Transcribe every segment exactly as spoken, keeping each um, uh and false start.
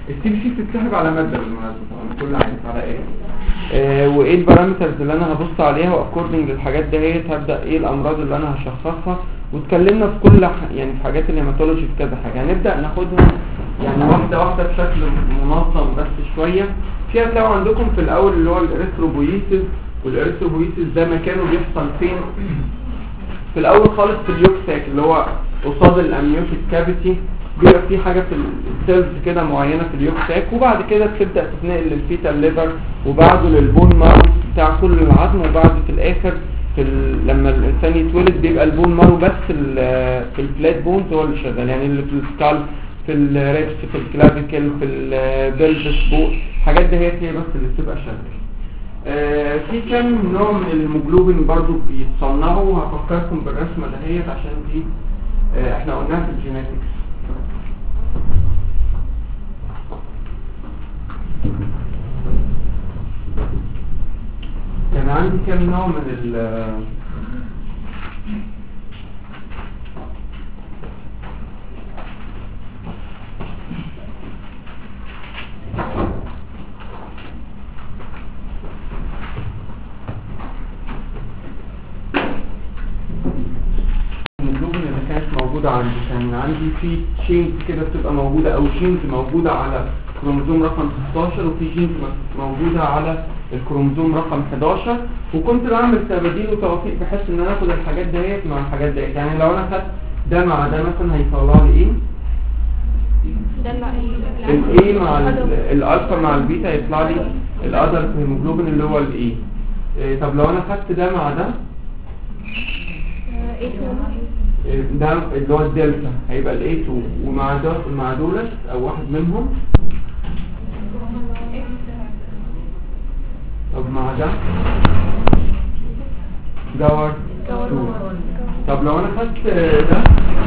السي بي سي بتتسحب على ماده بالمناسبه طبعا كل عارف على ايه آه وايه البارامترز اللي انا هبص عليها واكوردنج للحاجات دهيت هبدا ايه الامراض اللي انا هشخصها. واتكلمنا في كل ح... يعني في حاجات الهيماتولوجي في كذا حاجه هنبدا ناخدها يعني واحده واحده بشكل منظم بس شويه. في هتلاقوا عندكم في الاول اللي هو الاريثروبويسيس، والاريثروبويسيس ده مكانه بيحصل فين؟ في الاول خالص في اليوكساك اللي هو قصاد الامنيوتيك كافيتي، بيبقى في حاجه في السيلز كده معينه في اليوكساك، وبعد كده تبدا تتنقل للفيتال ليفر وبعده للبون مارو بتاع كل العظم، وبعد في الاخر في ال... لما الانسان يتولد بيبقى البون مارو بس في الفلات بونز هو اللي شغال، يعني اللي في السكال في الريبس في الكلافيكل في البلبس بو الحاجات دي هي هي بس اللي بتبقى شغاله. آه في كام نوع من الهيموجلوبين برضو بيتصنعوا، هفكركم بالرسمه دهيت عشان دي آه احنا قلناها في الجينيتكس. كان عندي كام نوع من ال موجودة عندي. كان عندي في شينز كده بتبقى موجودة او شينز موجودة على كروموزوم رقم ستاشر، وفي جينز موجودة على الكروموزوم رقم حداشر، وكنت بعمل تباديل وتوافيق بحيث ان انا اخد الحاجات ديت مع الحاجات ديت. يعني لو انا خدت ده مع ده مثلا هيطلع لي ايه؟ الايه مع الالفا مع البيتا يطلع لي الادلت هيموجلوبين اللي هو الايه. طب لو انا خدت ده مع ده ده اللي هو الدلتا هيبقى ال إيه تو، ومع ده مع دولت او واحد منهم. طب مع ده جوار تو. طب لو انا خدت ده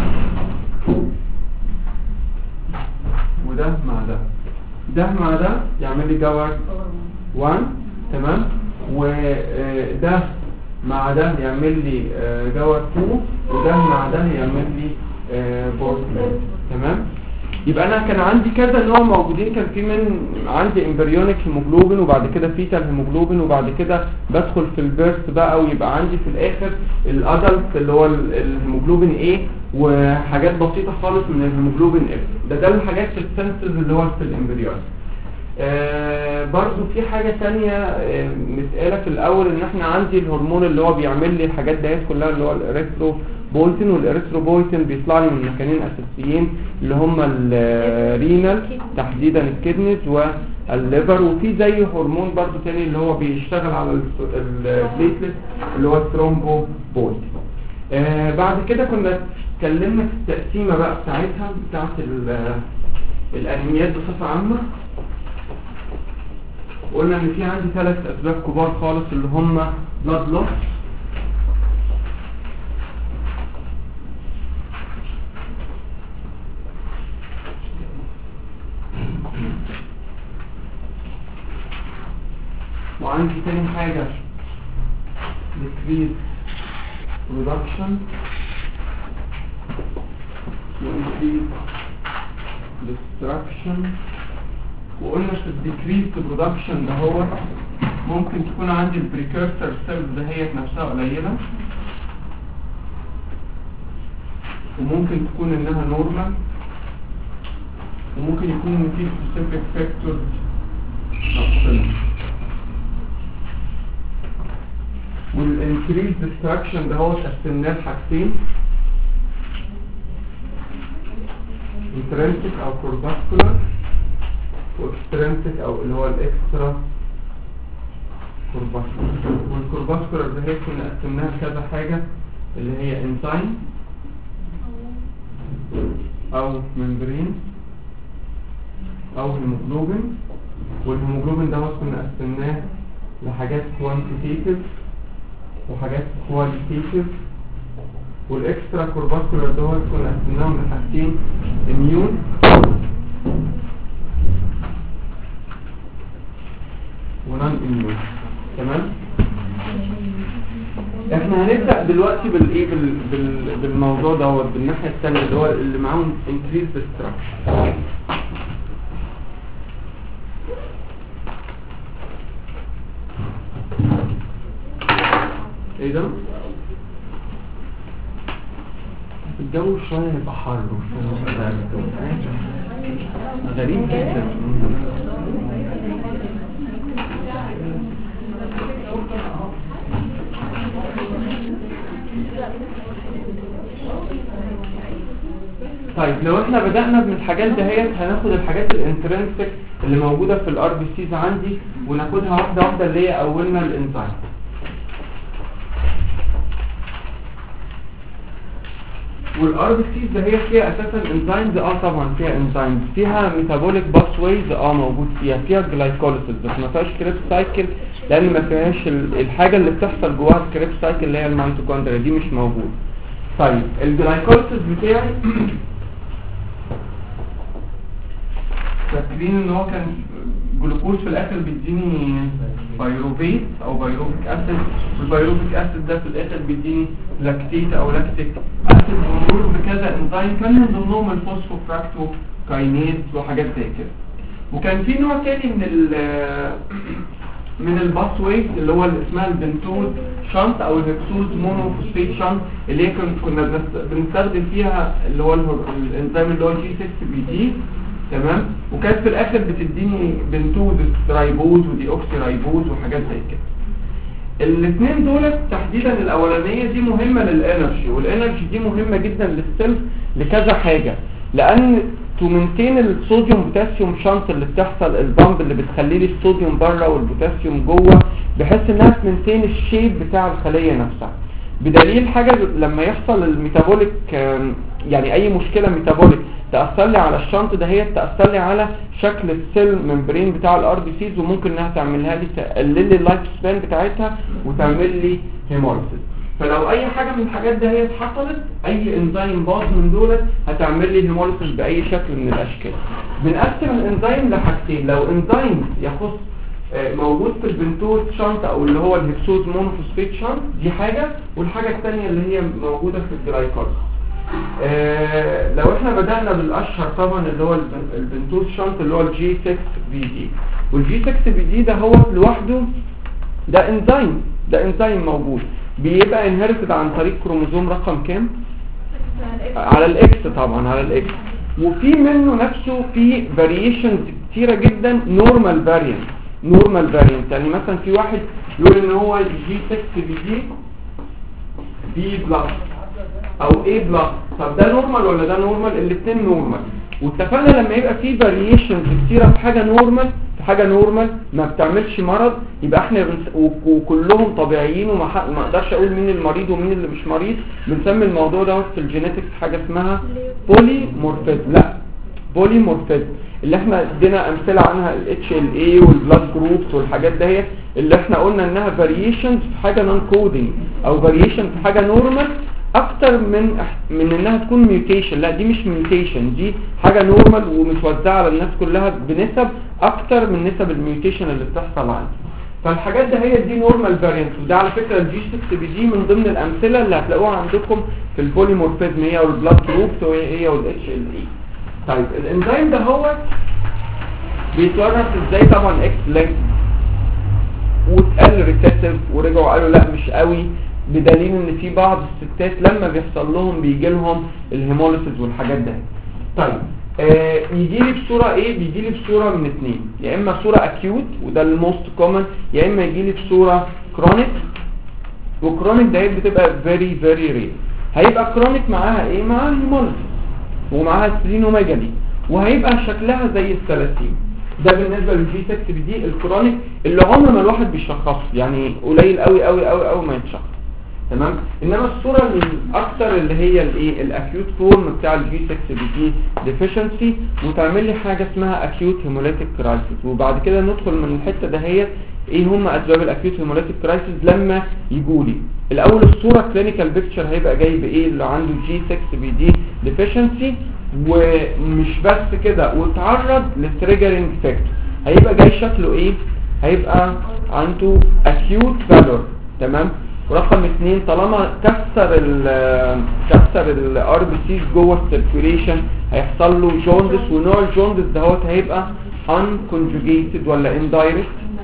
وده مع ده، ده مع ده يعمل لي جوار واحد تمام، وده مع ده يعمل لي جوار اتنين، وده مع ده يعمل لي بورت تمام. يبقى انا كان عندي كذا نوع موجودين، كان في من عندي امبريونيك هيموجلوبين وبعد كده فيتال هيموجلوبين وبعد كده بدخل في البيرث بقى، ويبقى عندي في الاخر الادلت اللي هو الهيموجلوبين ايه وحاجات بسيطه خالص من الهيموجلوبين اف. ده ده الحاجات في السنسز اللي هو في الامبريونيك. آه برضو في حاجة تانية آه مسألة في الأول إن إحنا عندي الهرمون اللي هو بيعمل لي الحاجات ديت كلها اللي هو الإريثروبويتين، والإريثروبويتين بيطلع لي من مكانين أساسيين اللي هما الرينال تحديدا الكدنيز والليفر، وفي زي هرمون برضو تاني اللي هو بيشتغل على البليتلت اللي هو الثرومبوبويتين. آه بعد كده كنا اتكلمنا في التقسيمة بقى بتاعتها بتاعت الأنيميات بصفة عامة. وقلنا ان في عندي ثلاث اسباب كبار خالص اللي هم بلاد لوس، وعندي تاني حاجة decrease production increase destruction. وقلنا في الديكريز برودكشن ده هو ممكن تكون عندي البريكورسر سيلز دهيت نفسها قليله، وممكن تكون انها نورمال، وممكن يكون ان في سبيسيفيك فاكتور ناقصين. والانكريز ديستراكشن ده هو قسمناه لحاجتين، انترنسيك او كورباسكولار واكسترنسيك او اللي هو الاكسترا كورباسكولار. والكورباسكولار ده هي كنا قسمناها كذا حاجه اللي هي انزيم او ممبرين او هيموجلوبين. والهيموجلوبين ده كنا قسمناه لحاجات كوانتيتيف وحاجات كواليتيف. والاكسترا كورباسكولار ده كنا قسمناهم لحاجتين اميون ونان اميون تمام. احنا هنبدا دلوقتي بالايه بال... بال... بالموضوع دوت بالناحيه الثانيه اللي هو اللي معاهم انكريز ديستراكشن. ايه ده؟ الجو شوية يبقى حر وشوية غريب جدا. طيب لو احنا بدأنا من الحاجات دهيت هناخد الحاجات الانترنسك اللي موجودة في الار بي سيز عندي وناخدها واحدة واحدة اللي هي اولنا الانزيم. والار بي سيز ده هي فيها اساسا انزيمز، اه طبعا فيها انزيمز، فيها ميتابوليك باثويز اه موجود فيها، فيها جلايكوليسيس بس ما فيهاش كريب سايكل لان ما فيهاش الحاجه اللي بتحصل جواها الكريب سايكل اللي هي الميتوكوندريا دي مش موجود. طيب الجلايكوليسيس بتاعي فاكرين ان هو كان جلوكوز في الاخر بيديني بايروفيت او بايروفيك اسيد، والبايروفيك اسيد ده في الاخر بيديني لاكتيت او لاكتيك اسيد بمرور بكذا انزيم كان من ضمنهم الفوسفوفراكتو كاينيز وحاجات زي كده. وكان في نوع تاني من ال من الباسويز اللي هو اللي اسمها البنتوز شانت او الهكسوز مونوفوسفيت شانت اللي هي كنا بنستخدم فيها اللي هو الانزيم اللي هو جي ستة بي دي، تمام. وكانت في الاخر بتديني بنتوز رايبوز ودي اوكسي رايبوز وحاجات زي كده. الاثنين دول تحديدا الاولانيه دي مهمه للانرجي، والانرجي دي مهمه جدا للسيل لكذا حاجه، لان تومنتين الصوديوم بوتاسيوم شانت اللي بتحصل البامب اللي بتخلي لي الصوديوم بره والبوتاسيوم جوه بحيث انها تمنتين الشيب بتاع الخليه نفسها. بدليل حاجه لما يحصل الميتابوليك يعني اي مشكله ميتابوليك تأثر لي على الشنط ده هي تأثر لي على شكل السيل ممبرين بتاع الار بي سيز، وممكن انها تعملها لي تقلل لي اللايف سبان بتاعتها وتعمل لي هيموليسيس. فلو اي حاجه من الحاجات ده هي حصلت اي انزيم باظ من دول هتعمل لي هيموليسيس باي شكل من الاشكال. بنقسم الانزيم لحاجتين، لو انزيم يخص موجود في البنتوز شانت او اللي هو الهكسوز مونوفوسفيت شانت دي حاجه، والحاجه الثانيه اللي هي موجوده في الجلايكوليسيس. آه لو احنا بدأنا بالاشهر طبعا اللي هو البنتوز شانت اللي هو الجي ستة بي دي، والجي ستة بي دي ده هو لوحده ده انزيم، ده انزيم موجود بيبقى انهرتد عن طريق كروموزوم رقم كام؟ على الاكس طبعا على الاكس، وفي منه نفسه في فاريشنز كتيره جدا نورمال فاريانت نورمال فاريانت يعني مثلا في واحد يقول ان هو جي ستة بي دي بي بلس او A بلس، طب ده نورمال ولا ده نورمال؟ الاثنين نورمال. واتفقنا لما يبقى في فاريشنز كتيره في حاجه نورمال في حاجه نورمال ما بتعملش مرض يبقى احنا بنس... وكلهم طبيعيين وما ح... ما اقدرش اقول مين المريض ومين اللي مش مريض، بنسمي الموضوع ده في الجينيتكس حاجه اسمها بولي مورفيزم. لا بولي مورفيزم اللي احنا ادينا امثله عنها الاتش ال اي والبلاد جروبس والحاجات دهيت اللي احنا قلنا انها فاريشنز في حاجه نون كودنج او فاريشن في حاجه نورمال اكتر من من انها تكون ميوتيشن. لا دي مش ميوتيشن، دي حاجه نورمال ومتوزعه على الناس كلها بنسب اكتر من نسب الميوتيشن اللي بتحصل عندي. فالحاجات ده هي دي نورمال فاريانت، وده على فكره الجي ستة بي دي من ضمن الامثله اللي هتلاقوها عندكم في البوليمورفيزم هي والبلاد جروبس وهي والاتش ال اي. طيب الانزيم ده هو بيتورث ازاي؟ طبعا اكس لينك واتقال ريسيسيف ورجعوا قالوا لا مش قوي، بدليل ان في بعض الستات لما بيحصل لهم بيجي لهم الهيموليسيس والحاجات ده. طيب آه يجي لي بصوره ايه؟ بيجي لي بصوره من اثنين، يا اما صوره اكيوت وده الموست كومن، يا اما يجي لي بصوره كرونيك، وكرونيك ده بتبقى فيري فيري رير. هيبقى كرونيك معاها ايه؟ معاها هيموليسيس ومعاها سبلينوميجالي وهيبقى شكلها زي الثلاثين. ده بالنسبه للجي ستة بي دي الكرونيك اللي عمر ما الواحد بيشخصه، يعني قليل قوي قوي قوي قوي ما يتشخص، تمام. انما الصوره الاكثر اللي هي الايه؟ الاكيوت فورم بتاع الجي ستة بي دي ديفيشنسي، وتعمل لي حاجه اسمها اكيوت هيموليتيك كرايسيس. وبعد كده ندخل من الحته دهيت ايه هم اسباب الاكيوت هيموليتيك كرايسيس لما يجوا لي. الاول الصوره كلينيكال بيكتشر هيبقى جاي بايه؟ اللي عنده جي ستة بي دي ديفيشنسي، ومش بس كده وتعرض لتريجرنج فاكتور هيبقى جاي شكله ايه؟ هيبقى عنده اكيوت فالور، تمام. ورقم اثنين طالما كسر ال كسر الار بي سيز جوه السيركيوليشن هيحصل له جوندس، ونوع الجوندس دهوت هيبقى ان كونجوجيتد ولا اندايركت؟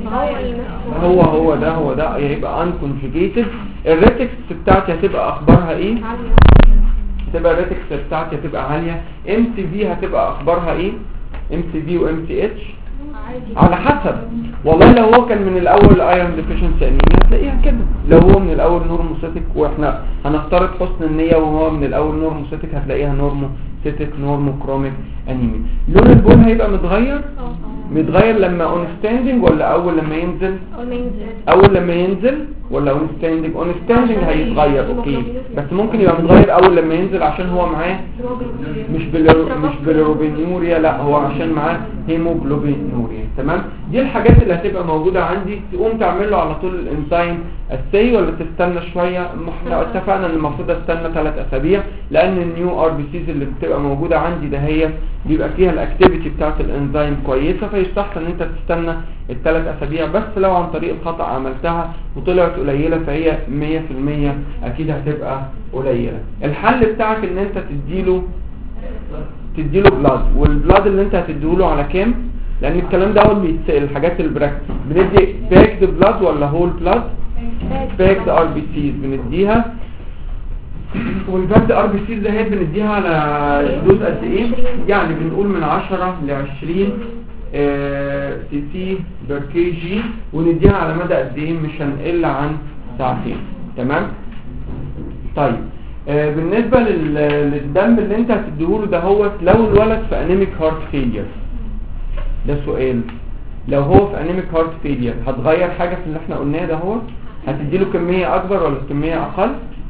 هو هو ده هو ده هيبقى unconjugated. الريتكس بتاعتي هتبقى اخبارها ايه؟ هتبقى الريتكس بتاعتي هتبقى عاليه. ام سي في هتبقى اخبارها ايه؟ ام سي في وام سي اتش على حسب. والله لو هو كان من الاول ايرون ديفيشنسي انيميا هتلاقيها كده، لو هو من الاول نورموسيتك واحنا هنفترض حسن النيه وهو من الاول نورموسيتك هتلاقيها نورموسيتك نورموكروميك انيميا. لون البول هيبقى متغير متغير لما اون ستاندنج ولا اول لما ينزل؟ اول لما ينزل ولا اون ستاندنج؟ اون ستاندنج هيتغير اوكي، بس ممكن يبقى متغير اول لما ينزل عشان هو معاه مش بلو مش بلوروبينوريا، لا هو عشان معاه هيموجلوبينوريا. تمام. دي الحاجات اللي هتبقى موجوده عندي. تقوم تعمل له على طول الانزيم السي ولا تستنى شويه؟ احنا اتفقنا ان المفروض استنى ثلاث اسابيع لان النيو ار بي سيز اللي بتبقى موجوده عندي ده هي بيبقى فيها الاكتيفيتي بتاعه الانزيم كويسه، فيستحسن ان انت تستنى الثلاث اسابيع. بس لو عن طريق الخطا عملتها وطلعت قليله فهي مية في المية اكيد هتبقى قليله. الحل بتاعك ان انت تديله تديله بلاد، والبلاد اللي انت هتديله على كام؟ لان الكلام ده هو بيتسال الحاجات البراكتس. بندي باكد بلاد ولا هول بلاد؟ باكد ار بي سيز بنديها، والباكد ار بي سيز ده هي بنديها على دوز قد ايه؟ يعني بنقول من عشرة ل عشرين سي سي بر كي جي، ونديها على مدى قد ايه؟ مش هنقل عن ساعتين. تمام. طيب آه بالنسبه للدم اللي انت هتديهوله ده هو لو الولد في انيميك هارت فيلير، ده سؤال. لو هو في انيميك هارت فيلير هتغير حاجه في اللي احنا قلناه ده؟ هو هتديله كميه اكبر ولا كميه اقل؟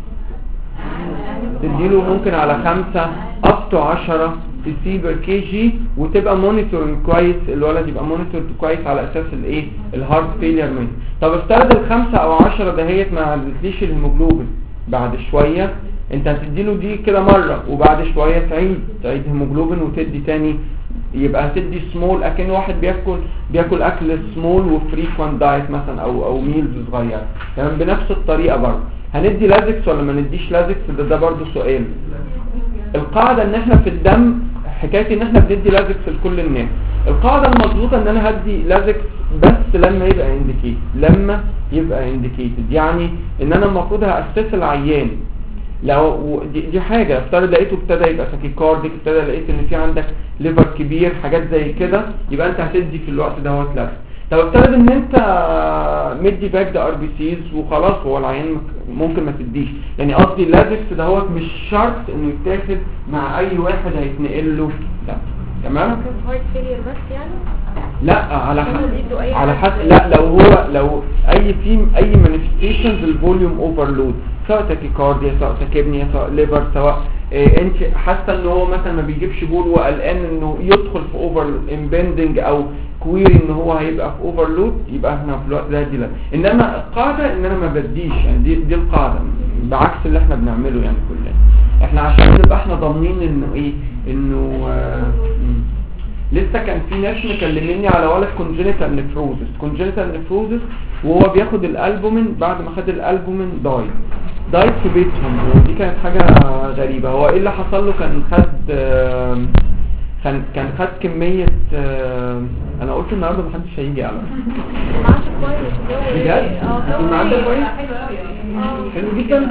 تديله ممكن على خمسة up to عشرة سي سي بر كي جي، وتبقى مونيتورنج كويس، الولد يبقى مونيتورد كويس على اساس الايه؟ الهارت فيلير منه. طب افترض الخمسة او عشرة دهيت ما عدتليش الهيموجلوبين، بعد شويه انت هتديله دي كده مره وبعد شويه تعيد تعيد هيموجلوبين وتدي تاني، يبقى هتدي سمول اكن واحد بياكل بياكل اكل سمول وفريكوانت دايت مثلا او او ميلز صغيره. تمام. بنفس الطريقه برضه هندي لازكس ولا ما نديش لازكس؟ ده, ده برضه سؤال. القاعده ان احنا في الدم حكايه ان احنا بندي لازكس لكل الناس. القاعده المظبوطه ان انا هدي لازكس بس لما يبقى انديكيت لما يبقى انديكيتد، يعني ان انا المفروض هاسس العيان. لو دي, دي حاجه افترض لقيته ابتدى يبقى تاكيكارديك، ابتدى لقيت ان في عندك ليفر كبير، حاجات زي كده، يبقى انت هتدي في الوقت دوت لازكس. طب افترض ان انت مدي باك ده ار بي سيز وخلاص هو العيان ممكن ما تديش، يعني قصدي اللازكس دهوت مش شرط انه يتاخد مع اي واحد هيتنقل له، لا. تمام. هارت فيلير بس يعني؟ لا على حسب على حسب لا لو هو لو اي في اي مانيفستيشنز الفوليوم اوفرلود، سواء تاكيكارديا سواء تاكيبنيا سواء ليفر سواء إيه انت حاسه ان هو مثلا ما بيجيبش بول وقلقان انه يدخل في اوفر امبندنج او كويري ان هو هيبقى في اوفرلود، يبقى احنا في الوقت ده دي لا. انما القاعده ان انا ما بديش، يعني دي دي القاعده بعكس اللي احنا بنعمله يعني كلنا. احنا عشان نبقى احنا ضامنين انه ايه انه آه لسه كان في ناس مكلميني على ولد كونجنيتال نيفروزس كونجنيتال نيفروزس وهو بياخد الالبومين، بعد ما خد الالبومين داي دايت في بيتهم، ودي كانت حاجه غريبه. هو ايه اللي حصل له؟ كان خد آه كان كان خد كميه آه انا قلت النهارده محدش هيجي على معاش كويس بجد؟ اه المعدة كويس؟ حلو جدا.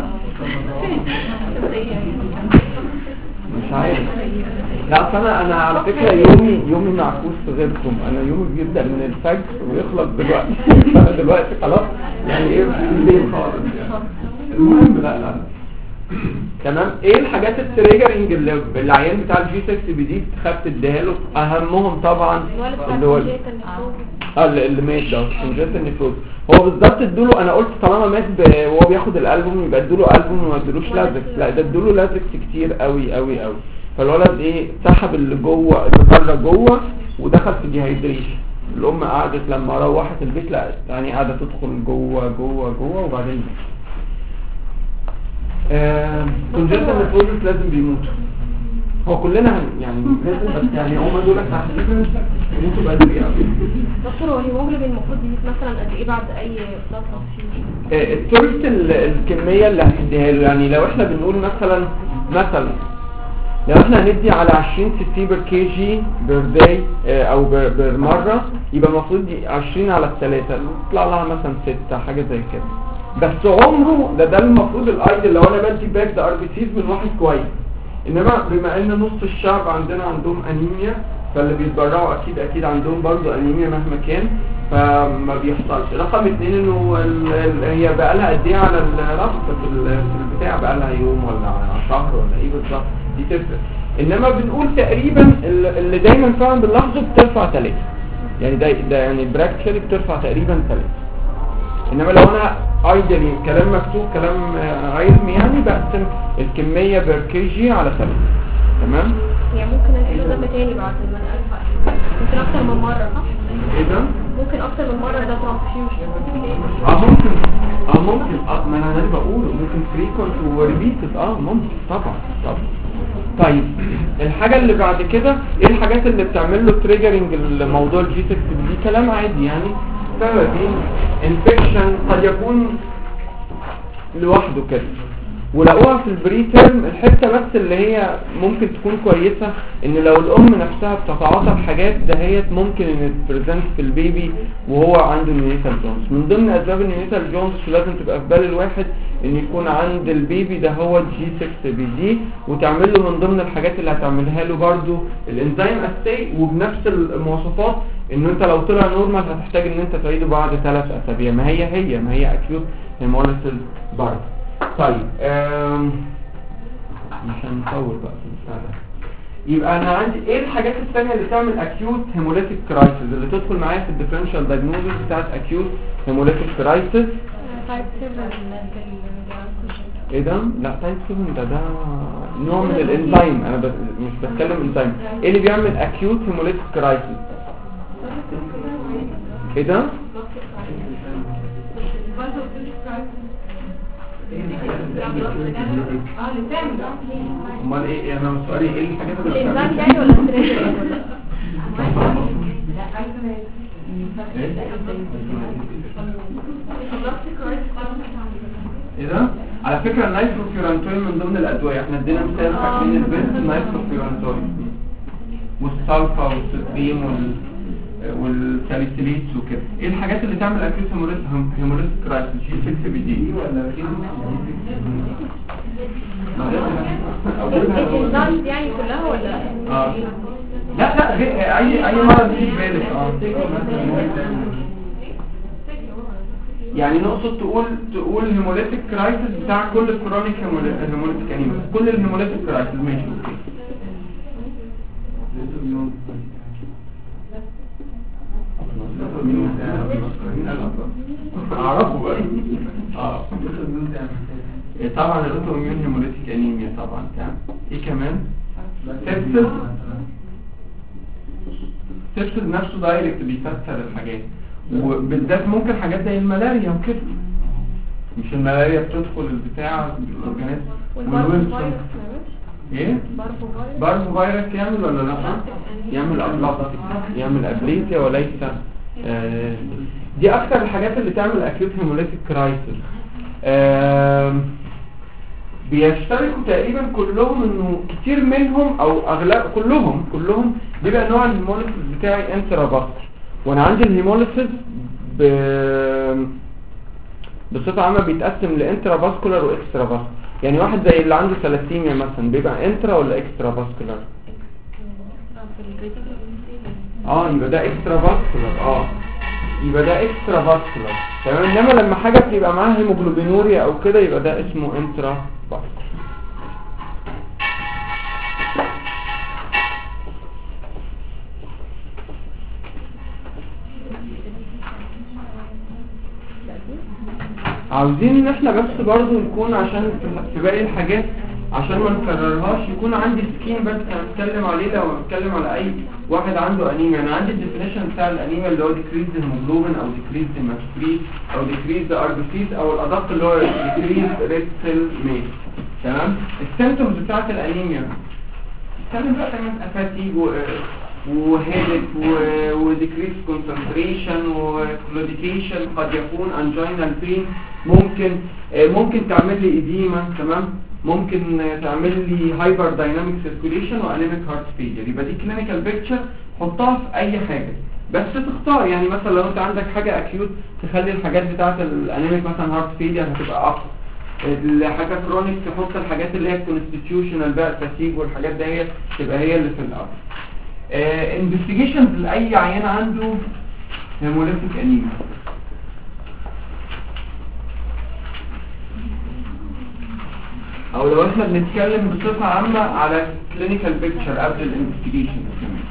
مش عارف. لا اصل انا انا على فكره يومي يومي معكوس غيركم، انا يومي بيبدا من الفجر ويخلص دلوقتي. انا دلوقتي خلاص يعني ايه بالليل خالص يعني. المهم لا لا تمام. ايه الحاجات التريجرنج اللي العيان بتاع الجي ستة بي دي تخاف تديها له؟ اهمهم طبعا اللي هو اه اللي مات ده كونجنتال نيفروز. هو بالظبط ادوله، انا قلت طالما مات وهو بياخد الالبوم يبقى ادوله البوم وما ادولوش لازكس، لا ده ادوله لازكس كتير قوي قوي قوي. فالولد ايه سحب اللي جوه اللي بره جوه ودخل في ديهايدريشن. الام قعدت لما روحت البيت لا يعني قاعده تدخل جوه جوه جوه وبعدين آه كونجنتال نيفروز لازم بيموتوا. هو كلنا يعني لازم، بس يعني هم دول تحديدا يموتوا بدري قوي. دكتور هو الهيموجلوبين المفروض يزيد مثلا قد ايه بعد اي بلاد ترانسفيوجن؟ الثلث الكميه اللي هتديها له، يعني لو احنا بنقول مثلا مثلا لو احنا هندي على عشرين سي سي بر كي جي بير داي او بر بر مره، يبقى المفروض عشرين على الثلاثه يطلع لها مثلا ستة حاجه زي كده. بس عمره ده ده المفروض الايدل لو انا بدي باك ده ار بي سيز من واحد كويس. انما بما ان نص الشعب عندنا عندهم انيميا، فاللي بيتبرعوا اكيد اكيد عندهم برضو انيميا مهما كان، فما بيحصلش. رقم اتنين انه ال- ال- هي بقى لها قد ايه على الرف في ال- في البتاع، بقى لها يوم ولا شهر ولا ايه بالظبط، دي تفرق. انما بنقول تقريبا ال- اللي دايما فعلا بنلاحظه بترفع ثلاثة، يعني ده ده يعني براكتشري بترفع تقريبا ثلاثة. انما لو انا ايدلي كلام مكتوب كلام آه، علمي يعني بقسم الكميه بير كي جي على ثلاثة. تمام. يعني ممكن انقله دم تاني بعد ما نقل، ممكن اكتر من مره صح؟ ايه ده؟ ممكن اكتر من مره ده ترانسفيوجن. اه ممكن اه ممكن اه ما انا ده بقوله ممكن فريكونت وريبيتد اه ممكن طبعا طبعا. طيب الحاجه اللي بعد كده ايه الحاجات اللي بتعمل له تريجرنج الموضوع الجي ستة دي؟ كلام عادي يعني، سببين انفكشن قد يكون لوحده كده، ولقوها في البري تيرم. الحته بس اللي هي ممكن تكون كويسه ان لو الام نفسها بتتعاطى الحاجات دهيت ممكن ان تبريزنت في البيبي وهو عنده نيونيتال جونز. من ضمن اسباب النيونيتال جونز لازم تبقى في بال الواحد ان يكون عند البيبي ده هو جي ستة بي دي، وتعمل له من ضمن الحاجات اللي هتعملها له برده الانزيم اساي، وبنفس المواصفات انه انت لو طلع نورمال هتحتاج ان انت تعيده بعد ثلاث اسابيع. ما هي هي ما هي اكيوت هيموليسيس برضه. طيب آم، مش هنطول بقى في المثال ده. يبقى انا عندي ايه الحاجات الثانيه اللي تعمل اكيوت هيموليتيك كرايسيس اللي تدخل معايا في الديفرنشال دايجنوستس بتاعت اكيوت هيموليتيك كرايسيس؟ تايب سبعة. ايه ده؟ لا تايب سبعة ده ده نوع من الانزيم، انا بس مش بتكلم انزيم. ايه اللي بيعمل اكيوت هيموليتيك كرايسيس؟ ايه ده؟ امال ايه؟ انا سؤالي ايه الحاجات اللي الانزيم يعني ولا التريجر؟ ايه ده؟ على فكره النايتروفيورانتوين من ضمن الادويه، احنا ادينا مثال فاكرين البنت النايتروفيورانتوين والسلفا والسكريم وال والساليسيليتس وكده. ايه الحاجات اللي تعمل اكيوت هيموليتيك كرايسيس؟ جي ستة بي دي ولا الانزيم يعني كلها ولا؟ اه لا لا غير اي اي مرض يجي في بالك. اه يعني نقصد تقول تقول هيموليتيك كرايسيس بتاع كل الكرونيك هيموليتيك انيميا، كل الهيموليتيك كرايسيس. ماشي اوكي. اعرفه بقى. اه طبعا الاوتو اميون هيموليتيك انيميا طبعا. تمام. ايه كمان؟ سيبسس. سيبسس نفسه دايركت بيفسر الحاجات، وبالذات ممكن حاجات زي الملاريا وكده. مش الملاريا بتدخل البتاع الاورجانيزم والويلسون ايه؟ بارفو فيروس يعمل ولا لا؟ يعمل ابلاطي، يعمل ابليتيا وليس آه دي اكتر الحاجات اللي تعمل اكيوت هيموليتيك كرايسيس. آه بيشتركوا تقريبا كلهم انه كتير منهم او اغلب كلهم كلهم بيبقى نوع الهيموليسيس بتاعي انترافاسكولار، وانا عندي الهيموليسيس ب بصفه عامه بيتقسم لانترافاسكولار واكسترافاسكولار. يعني واحد زي اللي عنده ثلاثيميا مثلا بيبقى انترا ولا اكسترافاسكولار؟ اه يبقى ده اكسترافاسكولار. اه يبقى ده اكسترافاسكولار. تمام. انما لما حاجه بتبقى معاها هيموجلوبينوريا او كده يبقى ده اسمه انترافاسكولار. عاوزين ان احنا بس برضو نكون عشان في باقي الحاجات عشان ما نكررهاش يكون عندي سكين بس هنتكلم عليه لو هنتكلم على اي واحد عنده انيميا. انا عندي الديفينيشن بتاع الانيميا اللي هو ديكريز هيموجلوبين او ديكريز هيماتوكريت او ديكريز اربيسيس او الادق اللي هو ديكريز ريد سيل ميت. تمام. السيمبتومز بتاعت الانيميا بتتكلم بقى تمام افاتيج وهيدك وديكريز كونسنتريشن وكلوديكيشن، قد يكون انجينال بين، ممكن ممكن تعمل لي اديما. تمام. ممكن تعمل لي هايبر دايناميك سيركوليشن وانيميك هارت فيلير. يبقى دي كلينيكال بيكتشر حطها في اي حاجه، بس تختار. يعني مثلا لو انت عندك حاجه اكيوت تخلي الحاجات بتاعه الانيميك مثلا هارت فيلير هتبقى اقوى، الحاجات كرونيك تحط الحاجات اللي هي كونستيتيوشنال بقى التسيج والحاجات دي هي تبقى هي اللي في الاول. انفستيجيشنز لاي عيان عنده هيموليتيك انيميا. او لو احنا بنتكلم بصفه عامه على كلينيكال بيكتشر قبل الانفستيجيشن كمان،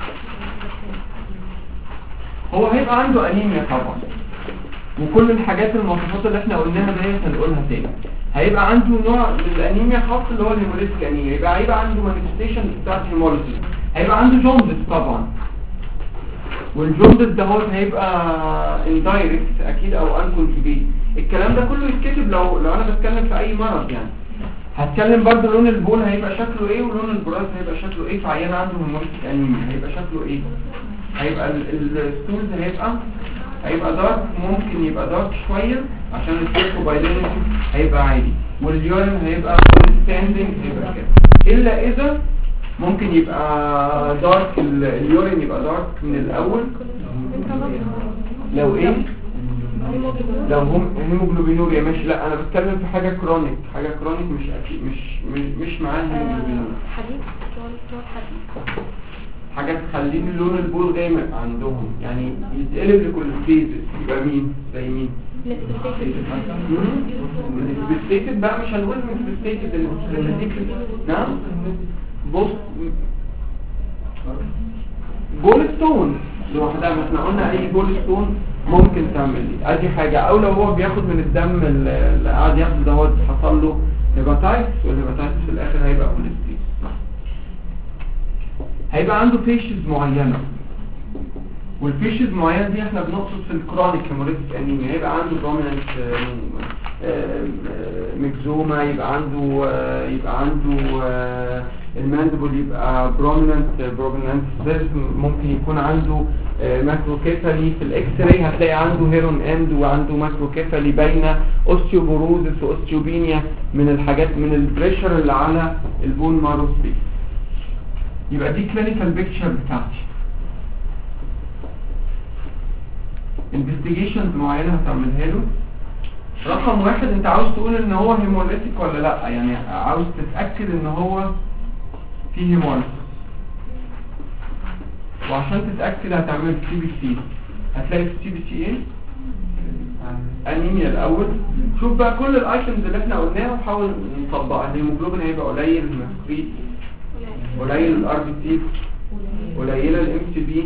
هو هيبقى عنده انيميا طبعا، وكل الحاجات المواصفات اللي احنا قلناها ديت هنقولها تاني. هيبقى عنده نوع من الانيميا خاص اللي هو الهيموليتيك انيميا، يبقى هيبقى عنده مانيفستيشن بتاعت هيموليسيس، هيبقى عنده جوندس طبعا، والجوندس ده هو هيبقى اندايركت اكيد او انكونجوجيت. الكلام ده كله يتكتب لو لو انا بتكلم في اي مرض. يعني هتكلم برضه لون البول هيبقى شكله ايه ولون البراز هيبقى شكله ايه في عيان عنده هيموليتيك انيميا، هيبقى شكله ايه. هيبقى الستولز هيبقى هيبقى دارك، ممكن يبقى دارك شويه عشان السيركوبايلينيتي هيبقى عادي، واليورين هيبقى ستاندنج هيبقى كده. الا اذا ممكن يبقى دارك اليورين يبقى دارك من الاول لو ايه لو هم هيموجلوبينوريا ماشي. لا انا بتكلم في حاجه كرونيك، حاجه كرونيك مش اكيد مش مش, مش معاها هيموجلوبينوريا، حديد حديد حاجه تخلي لون البول غامق عندهم، يعني يتقلب لكوليستيزيس. يبقى مين زي مين؟ السبيستيتد بقى، مش هنقول من السبيستيتد نعم. بص بول ستون لوحدها، ما احنا قلنا اي بول ستون ممكن تعمل دي ادي حاجه. او لو هو بياخد من الدم اللي قاعد ياخد ده هو حصل له هيباتايتس، والهيباتايتس في الاخر هيبقى كوليستيز. هيبقى عنده فيشز معينه، والفيشز معينه دي احنا بنقصد في الكرونيك هيموليتيك انيميا. هيبقى عنده دومينانت ميكزوما، يبقى عنده يبقى عنده الماندبل يبقى برومينانت برومينانت ممكن يكون عنده ماكروكيفالي. في الاكس راي هتلاقي عنده هيرون اند وعنده ماكروكيفالي باينه، اوستيوبوروزس واوستيوبينيا من الحاجات من البريشر اللي على البون مارو سبيس. يبقى دي كلينيكال بيكتشر بتاعتي. انفستيجيشنز معينه هتعملها له. رقم واحد انت عاوز تقول ان هو هيموليتيك ولا لا، يعني عاوز تتاكد ان هو فيه هيموليتيك، وعشان تتاكد هتعمل سي بي سي. هتلاقي في السي بي سي ايه؟ انيميا الاول. شوف بقى كل الايتمز اللي احنا قلناها وحاول نطبقها. الهيموجلوبين هيبقى قليل، المسكريت قليل، الار بي سي قليله، الام سي بي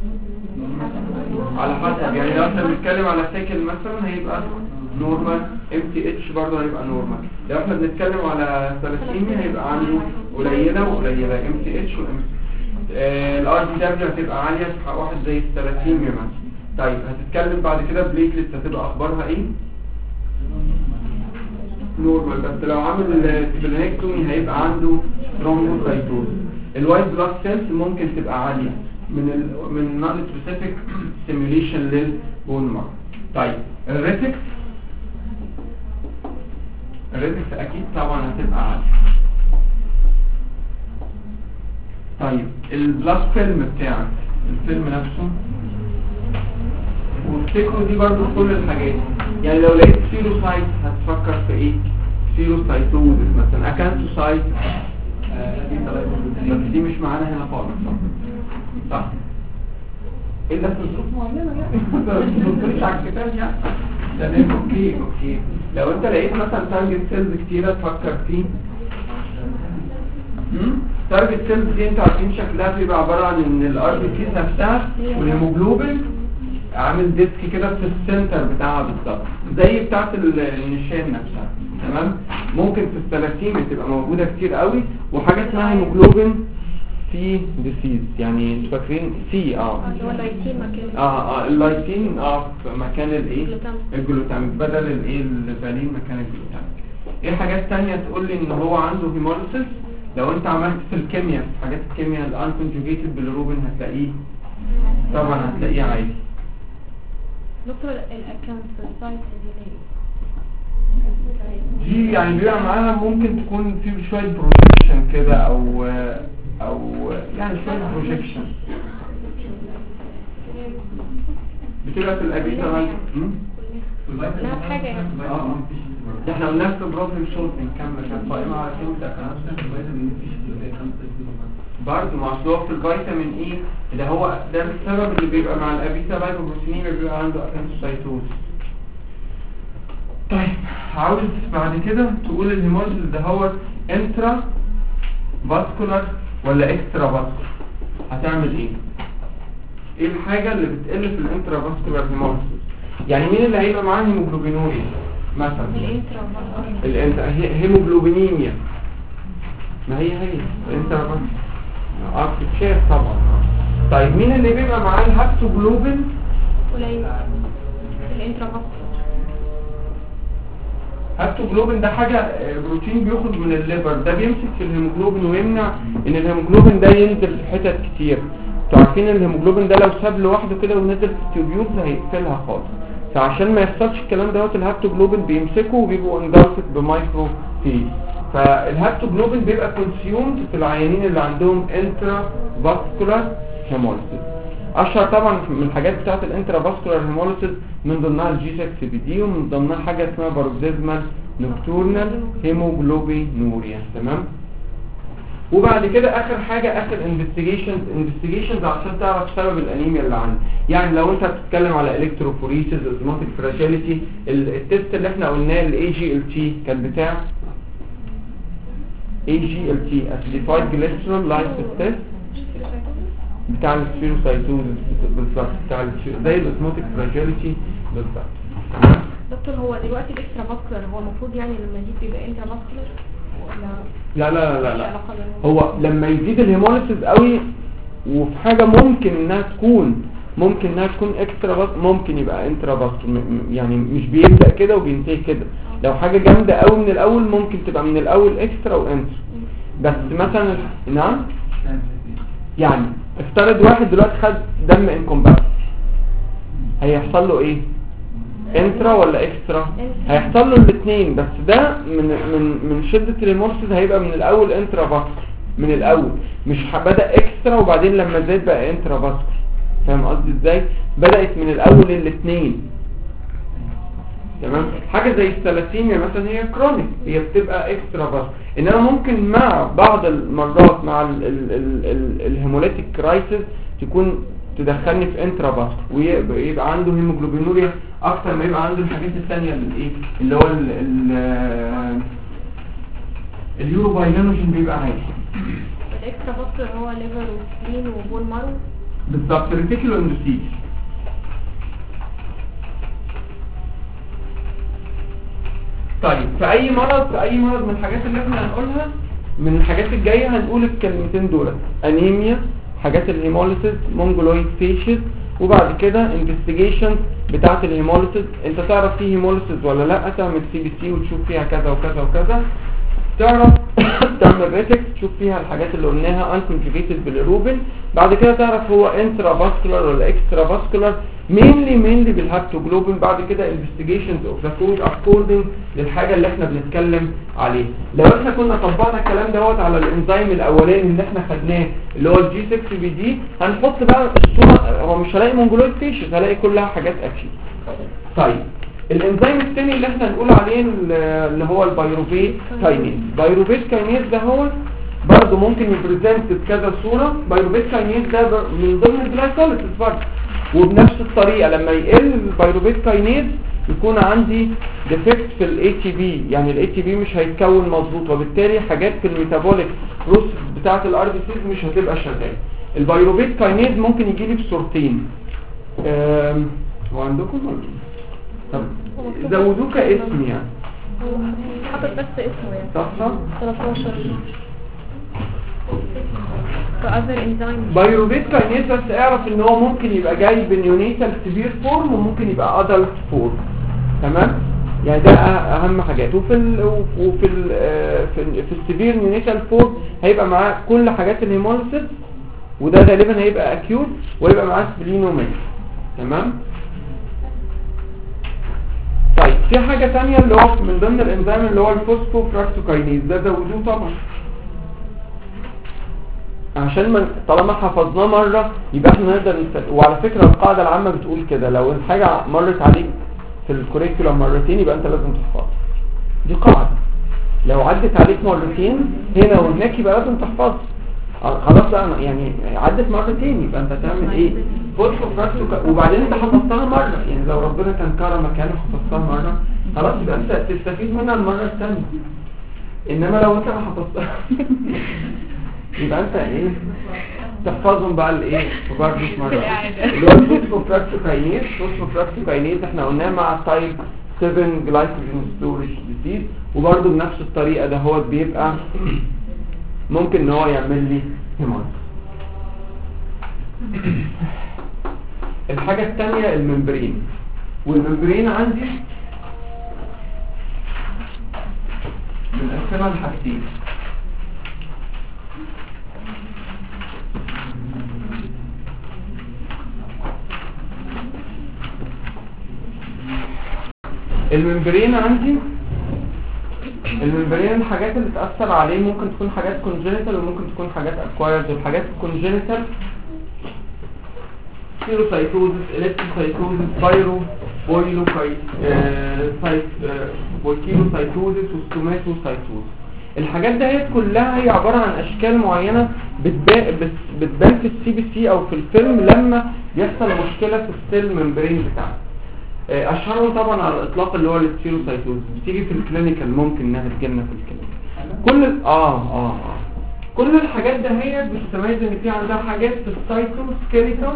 على حسب. يعني لو احنا بنتكلم على سايكل مثلا هيبقى نورمال، ام تي اتش برضه هيبقى نورمال. لو احنا بنتكلم على ثلاثيميا هيبقى عنده قليله وقليله ام تي اتش وام الار دي دبليو هتبقى عاليه في واحد زي الثلاثيميا مثلا. طيب هتتكلم بعد كده بليتلت هتبقى اخبارها ايه؟ نورمال. بس لو عامل سبلينكتومي هيبقى عنده ثرومبوسايتوز. الوايت بلاد سيلز ممكن تبقى عاليه من ال من نون سبيسيفيك ستيميوليشن للبون مارو. طيب الريتكس الريتكس اكيد طبعا هتبقى عاليه. طيب البلاد فيلم بتاعك، الفيلم نفسه، وافتكروا دي برضو كل الحاجات. يعني لو لقيت سيروسايت هتفكر في ايه؟ سيروسايتوزس مثلا، اكانثوسايت بس دي مش معانا هنا خالص صح؟ الا في ظروف معينه يعني ما تقوليش على الكتاب يعني. تمام اوكي اوكي. لو انت لقيت مثلا تارجت سيلز كتيره تفكر فيه. امم تارجت سيلز دي انتوا عارفين شكلها بيبقى عباره عن ان الار بي سي نفسها والهيموجلوبين عامل ديسك كده في السنتر بتاعها بالظبط زي بتاعه النشان نفسها. تمام. ممكن في الثلاثيميا تبقى موجوده كتير قوي، وحاجه اسمها هيموجلوبين في ديسيز. يعني انتوا فاكرين سي اه اللي هو اللايتين مكان اه اه اللايتين اه في مكان الايه الجلوتاميك، بدل الايه الفالين مكان الجلوتاميك. ايه حاجات تانية تقول لي ان هو عنده هيموليسيس؟ لو انت عملت في الكيمياء في حاجات الكيمياء الانكونجوجيتد بالروبين هتلاقيه طبعا هتلاقيه عادي. دكتور الاكونت سايت دي دي يعني بيبقى معاها ممكن تكون في شويه بروجيكشن كده او او يعني شويه بروجيكشن بتبقى في الابيتا مثلا. لا حاجه يعني اه احنا قلنا في بروفيل شورت نكمل كان قائمه على كام ده برضه معصوب في الفيتامين اي اللي هو ده السبب اللي بيبقى مع الابيتا لايكوبروتينين اللي بيبقى عنده اكانثوسايتوز. طيب عاوز بعد كده تقول الهيموليسيس ده هو انترا فاسكولار ولا اكسترا فاسكولار؟ هتعمل ايه؟ ايه الحاجه اللي بتقل في الانترا فاسكولار هيموليسيس؟ يعني مين اللي هيبقى معاه هيموجلوبينوريا مثلا؟ الانترا الانترا هيموجلوبينيميا ما هي هي الانترا فاسكولار اه بتتشاف طبعا. طيب مين اللي بيبقى معاه الهابتوجلوبين قليل؟ الانترا فاسكولار. هابتوجلوبين ده حاجه بروتين بيخرج من الليفر، ده بيمسك في الهيموجلوبين ويمنع ان الهيموجلوبين ده ينزل في حتت كتير. انتوا عارفين الهيموجلوبين ده لو ساب لوحده كده ونزل في التيوبيولز هيقفلها خالص، فعشان ما يحصلش الكلام دوت الهابتوجلوبين بيمسكه وبيبقوا انجلفت بمايكرو فيز. فالهابتوجلوبين بيبقى كونسيومد في العيانين اللي عندهم انترا فاسكولار هيموليسيس. اشهر طبعا من الحاجات بتاعه الانترا فاسكولار هيموليسيس من ضمنها الجي ستة بي دي ومن ضمنها حاجه اسمها باروكسيزمال نوكتورنال هيموجلوبينوريا. تمام. وبعد كده اخر حاجه اخر انفستيجيشنز انفستيجيشنز عشان تعرف سبب الانيميا اللي عندك. يعني لو انت بتتكلم على الكتروفوريسيس اوزموتيك فراجيليتي التست اللي احنا قلناه الاي جي ال تي كان بتاع اي جي ال تي اسيديفايد جليسرول لايسيس تيست بتاع السبيروسايتوز بالظبط بتاع زي الاوزموتيك فراجيليتي بالظبط. تمام. دكتور هو دلوقتي الاكسترا فاسكولار هو المفروض يعني لما يجي بيبقى انترا فاسكولار ولا لا لا لا لا هو لما يزيد الهيموليسيس قوي وفي حاجه ممكن انها تكون ممكن انها تكون اكسترا باس ممكن يبقى انترا باس يعني مش بيبدا كده وبينتهي كده. لو حاجه جامده قوي من الاول ممكن تبقى من الاول اكسترا وانترا. بس مثلا نعم يعني افترض واحد دلوقتي خد دم انكومباتبل هيحصل له ايه؟ انترا ولا اكسترا؟ هيحصل له الاثنين بس ده من من من شده الهيموليسيس هيبقى من الاول انترا فاسكولار من الاول مش بدا اكسترا وبعدين لما زاد بقى انترا فاسكولار. فاهم قصدي ازاي؟ بدات من الاول الاثنين. تمام. حاجه زي الثلاسيميا مثلا هي كرونيك هي بتبقى اكسترا فاسكولار انما ممكن مع بعض المرات مع الهيموليتيك كرايسيس تكون تدخلني في انترا فاسكولار ويبقى يبقى عنده هيموجلوبينوريا اكتر ما يبقى عنده الحاجات الثانيه اللي ايه اللي هو اليوروبايلينوجين بيبقى عالي. الاكسترا فاسكولار هو ليفر وسبلين وبون مارو بالظبط ريتيكولو اندوثيل. طيب في اي مرض في اي مرض من الحاجات اللي احنا هنقولها من الحاجات الجايه هنقول الكلمتين دول انيميا حاجات الهيموليسيس مونجولويد فيشز وبعد كده انفستيجيشن بتاعه الهيموليسيس. انت تعرف فيه هيموليسيس ولا لا؟ تعمل سي بي سي وتشوف فيها كذا وكذا وكذا. تعرف تعمل ريتكس تشوف فيها الحاجات اللي قلناها انكونجوجيتد بالروبين. بعد كده تعرف هو انترا فاسكولار ولا اكسترا فاسكولار مينلي مينلي بالهابتوجلوبين. بعد كده انفستيجيشنز اوف ذا كود اكوردنج للحاجه اللي احنا بنتكلم عليها. لو احنا كنا طبقنا الكلام دوت على الانزيم الاولاني اللي احنا خدناه اللي هو الجي ستة بي دي هنحط بقى الصوره هو مش هلاقي مونجولويد فيشز هلاقي كلها حاجات اكشن. طيب الانزيم الثاني اللي احنا هنقول عليه اللي هو البيروفيت كاينيز. بايروفيت كاينيز ده هو برضه ممكن يبريزنت بكذا صوره. بايروفيت كاينيز ده من ضمن الجلايكوليسيس برضه وبنفس الطريقه لما يقل البيروفيت كاينيز يكون عندي ديفكت في الاي تي بي يعني الاي تي بي مش هيتكون مظبوط وبالتالي حاجات في الميتابوليك بروسيس بتاعه الار بي سيز مش هتبقى شغاله. البيروفيت كاينيز ممكن يجي لي بصورتين. امم هو عندكم طب زودوه كاسم يعني حاطط بس اسمه يعني صفحه تلتاشر فاذر انزيم بايروفيت كاينيز. بس اعرف ان هو ممكن يبقى جاي بنيونيتال سيفير فورم وممكن يبقى ادلت فورم. تمام. يعني ده اهم حاجات. وفي ال وفي ال في, في السيفير نيونيتال فورم هيبقى معاه كل حاجات الهيموليسيس وده غالبا هيبقى اكيوت ويبقى معاه سبلينوميجالي. تمام. طيب في حاجة تانية اللي هو من ضمن الانزيم اللي هو الفوسفوفراكتوكاينيز، ده زودوه طبعا عشان من طالما حفظناه مرة يبقى احنا نقدر نستفيد. وعلى فكرة القاعدة العامة بتقول كده، لو الحاجة مرت عليك في الكوريكولم مرتين يبقى انت لازم تحفظها، دي قاعدة. لو عدت عليك مرتين هنا وهناك يبقى لازم تحفظها. خلاص بقى يعني عدت مرتين يبقى انت تعمل ايه؟ فوسفوفراكتوكاينيز، وبعدين انت حفظتها مرة، يعني لو ربنا كان كرمك يعني حفظتها مرة خلاص يبقى انت تستفيد منها المرة الثانية. انما لو انت ما حفظتها يبقى انت ايه تحفظهم بقى الايه في برضه مرة. اللي هو الفوسفوفراكتوكاينيز، الفوسفوفراكتوكاينيز احنا قلناه مع التايب سبعة جلايكوجين ستورج ديزيز، وبرضه بنفس الطريقة ده هو بيبقى ممكن ان هو يعمل لي هيمولايز. الحاجة الثانية الممبرين، والممبرين عندي بنقسمها لحاجتين. الممبرين عندي الممبرين الحاجات اللي تأثر عليه ممكن تكون حاجات كونجينيتال وممكن تكون حاجات اكوايرد. والحاجات الكونجينيتال سيروسايتوزس، الكتروسايتوزس، بايرو بويلوكاي سايت بويكيلوسايتوزس وستوماتوسايتوزس. الحاجات ديت كلها هي عبارة عن اشكال معينة بتبان في السي بي سي او في الفيلم لما يحصل مشكلة في السيل ممبرين بتاعه. اشهرهم طبعا على الاطلاق اللي هو السيروسايتوزس، بتيجي في الكلينيكال ممكن انها تجيلنا في الكلينيكال. كل ال... اه اه اه كل الحاجات ده هي بتتميز ان في عندها حاجات في السايتوسكيليتال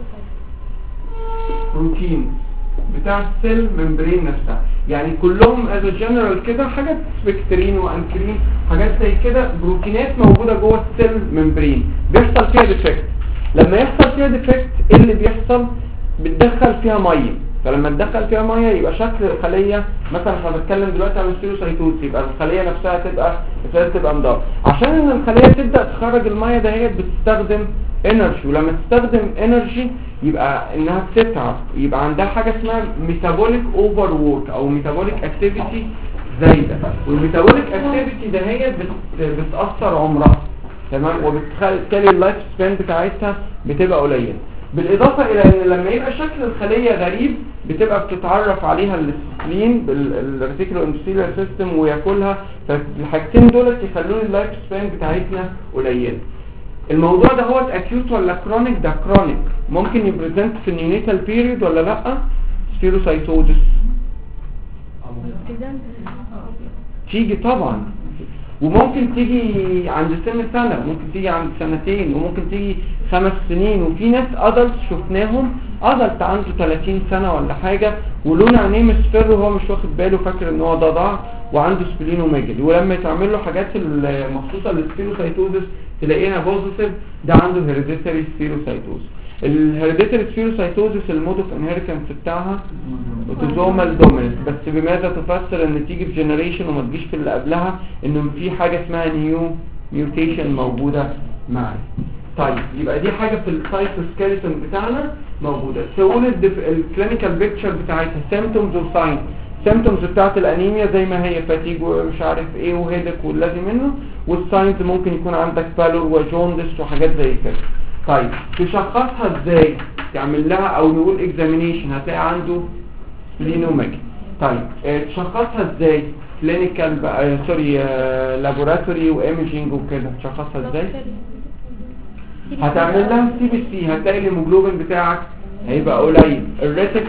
بروتين بتاع السيل ممبرين نفسها، يعني كلهم از جنرال كده حاجات سبكترين وانكرين، حاجات زي كده بروتينات موجوده جوه السيل ممبرين بيحصل فيها ديفكت. لما يحصل فيها ديفكت ايه اللي بيحصل؟ بتدخل فيها ميه، فلما تدخل فيها ميه يبقى شكل الخليه، مثلا احنا بنتكلم دلوقتي عن السيروسايتوز، يبقى الخليه نفسها تبقى تبقى مدار. عشان ان الخليه تبدا تخرج الميه دهيت بتستخدم انرجي، ولما تستخدم انرجي يبقى انها بتتعب، يبقى عندها حاجه اسمها ميتابوليك اوفر وورك او ميتابوليك اكتيفيتي زايده. والميتابوليك اكتيفيتي دهيت بتاثر عمرها، تمام، وبتخلي اللايف سبان بتاعتها بتبقى قليله. بالاضافه الى ان لما يبقى شكل الخليه غريب بتبقى بتتعرف عليها السبلين بالريتيكولو اندوثيليال سيستم وياكلها، فالحاجتين دول يخلون اللايف سبان بتاعتنا قليله. الموضوع ده هو اكيوت ولا كرونيك؟ ده كرونيك. ممكن يبريزنت في النيونيتال بيريود ولا لا؟ سبيروسايتوزس تيجي طبعا، وممكن تيجي عند سن سنة، ممكن تيجي عند سنتين، وممكن تيجي خمس سنين. وفي ناس ادلت شفناهم ادلت عنده ثلاثين سنة ولا حاجة ولون عينيه مصفر وهو مش واخد باله، فاكر ان هو ضاع وعنده سبلينوميجالي، ولما يتعمل له حاجات المخصوصة للسبيروسايتوزس تلاقيها بوزيتيف، ده عنده هيريديتري سبيروسايتوزس. الهيريديتري سبيروسايتوزس المود اوف انهيرتنس بتاعها اوتوزومال دوميننت، بس بماذا تفسر ان تيجي في جنريشن وما تجيش في اللي قبلها؟ انه في حاجه اسمها نيو ميوتيشن موجوده معايا. طيب يبقى دي حاجه في السايتوسكيلتون بتاعنا موجوده. تقول الكلينيكال بيكتشر بتاعتها سيمبتومز وساين. سيمبتومز بتاعت الانيميا زي ما هي، فاتيج ومش عارف ايه وهيدك واللازم منه، والساينز ممكن يكون عندك بالور وجوندس وحاجات زي كده. طيب تشخصها ازاي؟ تعمل لها او نقول اكزامينيشن، هتلاقي عنده سبلينوميجالي. طيب اه تشخصها ازاي؟ كلينيكال بقى سوري اه لابوراتوري وايمجينج وكده. تشخصها ازاي؟ هتعمل لها سي بي سي، هتلاقي الهيموجلوبين بتاعك هيبقى قليل. الريتك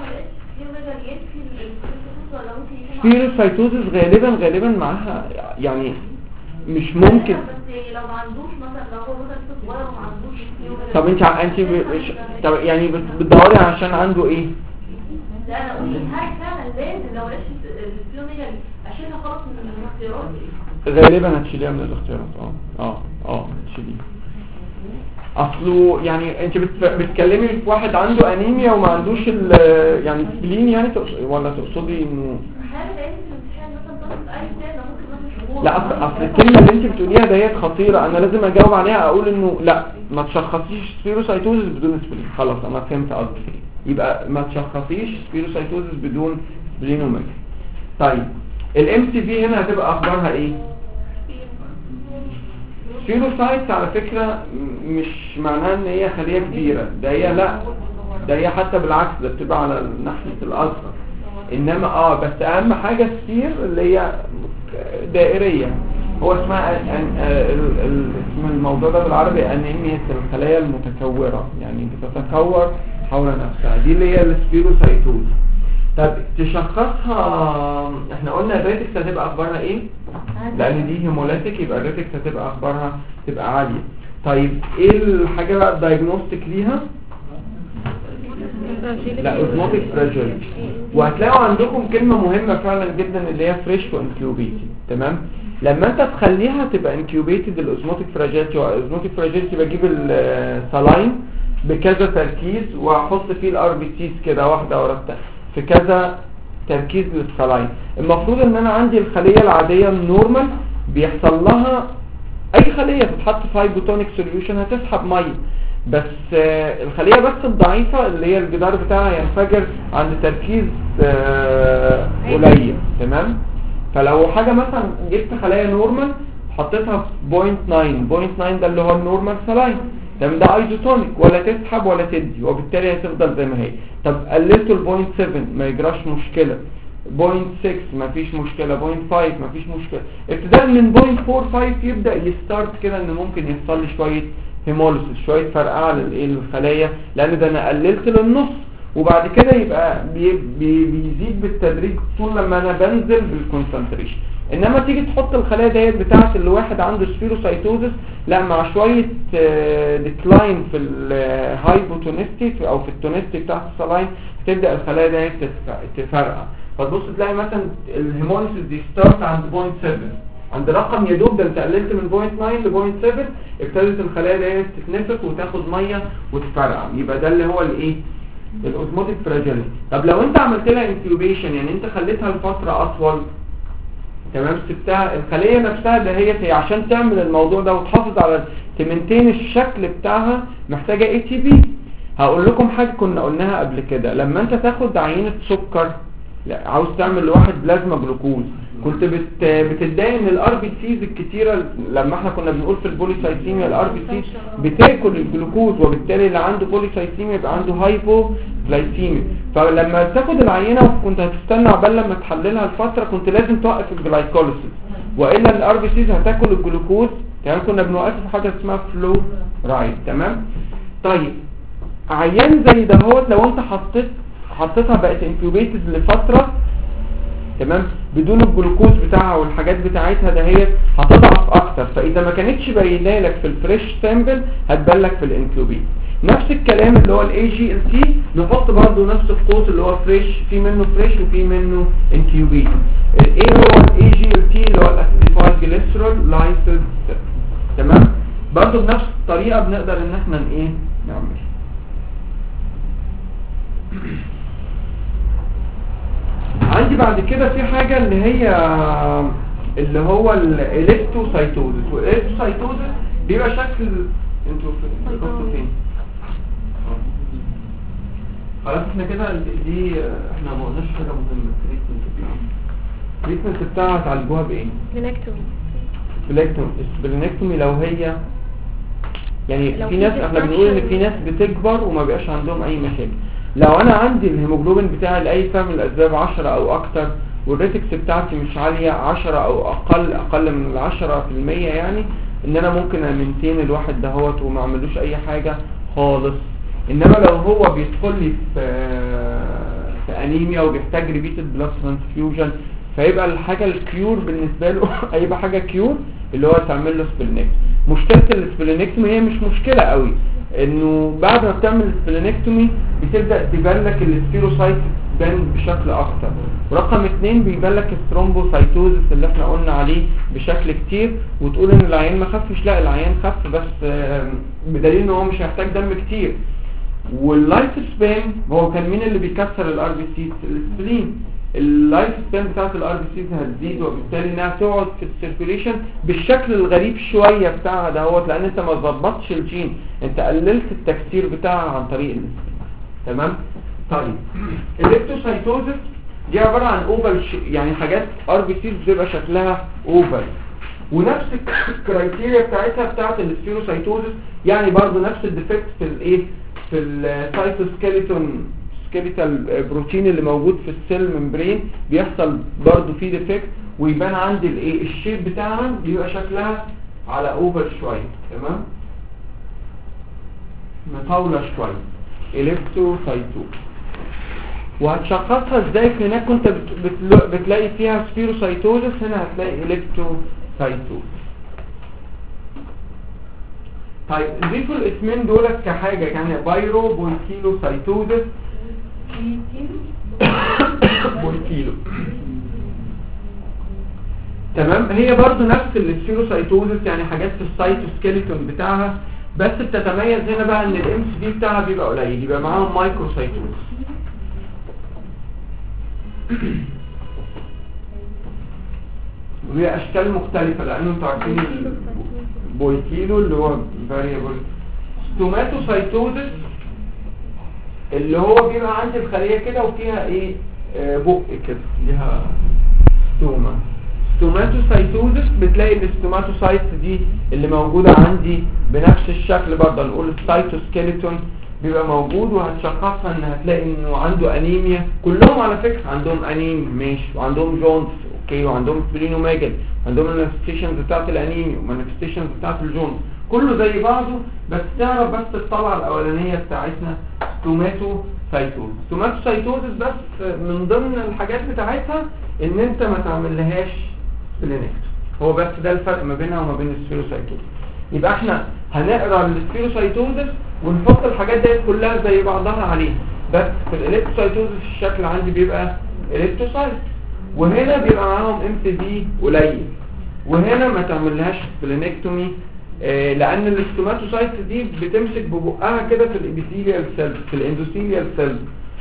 سبيروسايتوزس غالبا غالبا معاها يعني مش ممكن. بس لو ما عندوش مثلا لو هو مثلا صغير وما عندوش. طب انت انت مش طب يعني بتدوري عشان عنده ايه؟ لا انا اقول هل فعلا لازم لو لقيت السبلينوميجالي اشيلها خالص من الاختيارات؟ غالبا هتشيليها من الاختيارات. اه اه اه هتشيليها. اصله يعني انت بتتكلمي في واحد عنده انيميا وما عندوش يعني سبلين يعني تقصد ولا تقصدي انه لا اصل اصل الكلمه اللي انت بتقوليها ديت خطيره، انا لازم اجاوب عليها اقول انه لا ما تشخصيش سبيروسايتوزس بدون سبلين. خلاص انا فهمت قصدك، يبقى ما تشخصيش سبيروسايتوزس بدون سبلينوميجالي. طيب الام سي في هنا هتبقى اخبارها ايه؟ سبيروسايتس على فكرة مش معناها ان هي خلية كبيرة، ده هي لا، ده هي حتى بالعكس ده بتبقى على ناحية الاصغر، انما اه بس اهم حاجة السير اللي هي دائرية، هو اسمها اسم الموضوع ده بالعربي انيميا الخلايا المتكورة، يعني بتتكور حول نفسها، دي اللي هي السبيروسايتوز. طب تشخصها، احنا قلنا الريتكس هتبقى اخبارها ايه؟ لان دي هيموليتيك، يبقى الريتكس هتبقى اخبارها تبقى عالية. طيب ايه الحاجة بقى الدايجنوستيك ليها؟ لا اوزموتيك فراجيليتي. وهتلاقوا عندكم كلمة مهمة فعلا جدا اللي هي فريش وانكيوبيتد. تمام؟ لما انت تخليها تبقى انكيوبيتد الاوزموتيك فراجيليتي، والاوزموتيك فراجيليتي بجيب السلاين بكذا تركيز واحط فيه الار بي سيز كده واحده ورا الثانيه في كذا تركيز للسلاين. المفروض ان انا عندي الخليه العاديه النورمال بيحصل لها اي خليه تتحط في هايبوتونيك سوليوشن هتسحب ميه، بس آه الخليه بس الضعيفه اللي هي الجدار بتاعها ينفجر عند تركيز آه قليل. تمام؟ فلو حاجه مثلا جبت خلايا نورمال حطيتها في بوينت ناين، بوينت ناين ده اللي هو النورمال سلاين، تمام؟ ده ايزوتونيك ولا تسحب ولا تدي، وبالتالي هتفضل زي ما هي. طب قللته ل بوينت سفن ما يجراش مشكله، بوينت سكس ما فيش مشكله، بوينت فايف ما فيش مشكله، ابتداء من بوينت فور فايف يبدا يستارت كده ان ممكن يحصل لي شويه هيموليسيس، شويه فرقعه للخلايا، لان ده انا قللت للنص، وبعد كده يبقى بي بي بيزيد بالتدريج طول لما انا بنزل بالكونسنتريشن. انما تيجي تحط الخلايا ديت بتاعه الواحد عنده سبيروسايتوزس، لا مع شويه ديكلاين في الهايبوتونستي او في التونستي بتاعه السلاين هتبدا الخلايا ديت تفرقع، فتبص تلاقي مثلا الهيموليسيس دي ستارت عند بوينت سفن، عند رقم يدوب ده انت قللت من بوينت ناين لبوينت سفن، ابتدت الخلايا ديت تتنفخ وتاخد ميه وتفرقع، يبقى ده اللي هو الايه؟ الاوزموتيك فراجيليتي. طب لو انت عملت لها انكيوبيشن، يعني انت خليتها لفتره اطول، تمام، سبتها الخليه نفسها اللي هي هي عشان تعمل الموضوع ده وتحافظ على تمنتين الشكل بتاعها محتاجه اي تي بي. هقول لكم حاجه كنا قلناها قبل كده، لما انت تاخد عينه سكر، لا عاوز تعمل لواحد بلازما جلوكوز، كنت بت بتتضايق ان الار بي سيز الكتيره، لما احنا كنا بنقول في البوليسايثيميا الار بي سيز بتاكل الجلوكوز، وبالتالي اللي عنده بوليسايثيميا يبقى عنده هايبو جلايسيميا، فلما تاخد العينه وكنت هتستنى عقبال لما تحللها الفتره كنت لازم توقف الجلايكوليسيس، والا الار بي سيز هتاكل الجلوكوز، يعني كنا بنوقف حاجه اسمها فلو رايت. تمام؟ طيب عيان زي دهوت لو انت حطيت حطيتها بقت انكيوبيتد لفتره، تمام، بدون الجلوكوز بتاعها والحاجات بتاعتها دهيت هتضعف اكتر، فاذا ما كانتش باينه لك في الفريش سامبل هتبان لك في الانكيوبيت. نفس الكلام اللي هو الاي جي ال تي نحط برضو نفس القوس اللي هو فريش، في منه فريش وفي منه انكيوبيت. ايه هو الاي جي ال تي؟ اللي هو الاسيديفايد جليسرول لايسيس. تمام؟ برضو بنفس الطريقه بنقدر ان احنا ايه نعمل. عندي بعد كده في حاجة اللي هي اللي هو الالكتروسايتوزس، والالكتروسايتوزس بيبقى شكل انتوا فين؟ خلاص احنا كده دي احنا ما قلناش حاجة مهمة. التريتمنت بتاعها التريتمنت بتاعها هتعالجوها بايه؟ سبلينكتومي. سبلينكتومي السبلينكتومي لو هي يعني في ناس احنا بنقول ان في ناس بتكبر وما بيبقاش عندهم اي مشاكل. لو انا عندي الهيموجلوبين بتاعي لاي سبب من الاسباب عشرة او اكتر، والريتكس بتاعتي مش عالية عشرة او اقل اقل من العشرة في المية، يعني ان انا ممكن امنتين الواحد دهوت وما اعملوش اي حاجة خالص. انما لو هو بيدخل لي في في انيميا وبيحتاج ريبيتد بلاد ترانسفيوجن، فيبقى الحاجة الكيور بالنسبة له هيبقى حاجة كيور اللي هو تعمل له سبلينكتومي. مشكلة السبلينكتومي هي مش مشكلة قوي، انه بعد ما بتعمل السبلينكتومي بتبدأ تبان لك السبيروسايت بان بشكل اكتر، ورقم اتنين بيبان لك الثرومبوسايتوزس اللي احنا قلنا عليه بشكل كتير، وتقول ان العيان ما خفش، لا العيان خف بس بدليل ان هو مش هيحتاج دم كتير. واللايف سبان هو كان مين اللي بيكسر الار بي سي؟ السبلين. اللايف سبان بتاعت الار بي سي هتزيد، وبالتالي انها تقعد في السيركيوليشن بالشكل الغريب شويه بتاعها دهوت، لان انت ما ظبطتش الجين، انت قللت التكسير بتاعها عن طريق السبلين. تمام؟ طيب الالكتروسايتوزس دي عباره عن اوفال، يعني حاجات ار بي سيز بتبقى شكلها اوفال، ونفس الكرايتيريا بتاعتها بتاعت السبيروسايتوزس، يعني برضو نفس الديفكت في الايه في السايتوسكيلتون سكيليتال بروتين اللي موجود في السيل ممبرين، بيحصل برضو فيه ديفكت، ويبان عندي الايه الشيب بتاعها بيبقى شكلها على اوفال شويه، تمام، مطوله شويه، اليبتوسايتوز. وهتشخصها ازاي؟ في هناك كنت بت- بتلاقي فيها سبيروسايتوزس، هنا هتلاقي اليبتوسايتوز. طيب ضيفوا الاسمين دولت كحاجه، يعني بايرو بولكيلوسايتوزس بولكيلو، تمام. هي برضو نفس السبيروسايتوزس، يعني حاجات في السايتوسكيلتون بتاعها، بس بتتميز هنا بقى ان الام سي دي بتاعها بيبقى قليل، يبقى معاهم مايكروسايتوزس. وهي اشكال مختلفه لانه انتوا عارفين البولكيلو اللي هو فاريبل. ستوماتوسايتوزس اللي هو بيبقى عندي الخليه كده وفيها ايه آه بق كده ليها ستوما. ستوماتوسايتوزس بتلاقي الستوماتوسايتس دي اللي موجوده عندي بنفس الشكل، برضه نقول السايتوسكيلتون بيبقى موجود، وهتشخصها ان هتلاقي انه عنده انيميا. كلهم على فكره عندهم انيميا ماشي، وعندهم جونز اوكي، وعندهم سبلينوميجالي، عندهم المانيفستيشنز بتاعت الانيميا والمانيفستيشنز بتاعت الجونز، كله زي بعضه، بس تعرف بس الطبعه الاولانيه بتاعتنا ستوماتوسايتوز. ستوماتوسايتوزس بس من ضمن الحاجات بتاعتها ان انت ما تعملهاش سبلينكتومي، هو بس ده الفرق ما بينها وما بين السبيروسايتوز. يبقى احنا هنقرا السبيروسايتوزس ونحط الحاجات دي كلها زي بعضها عليها، بس في الاليبتوسايتوزس الشكل عندي بيبقى اليبتوسايت، وهنا بيبقى معاهم ام تي في قليل، وهنا ما تعملهاش سبلينكتومي آه لان الاستوماتوسايتس دي بتمسك ببقها كده في الابيثيليال سيلز في الاندوثيليال سيلز،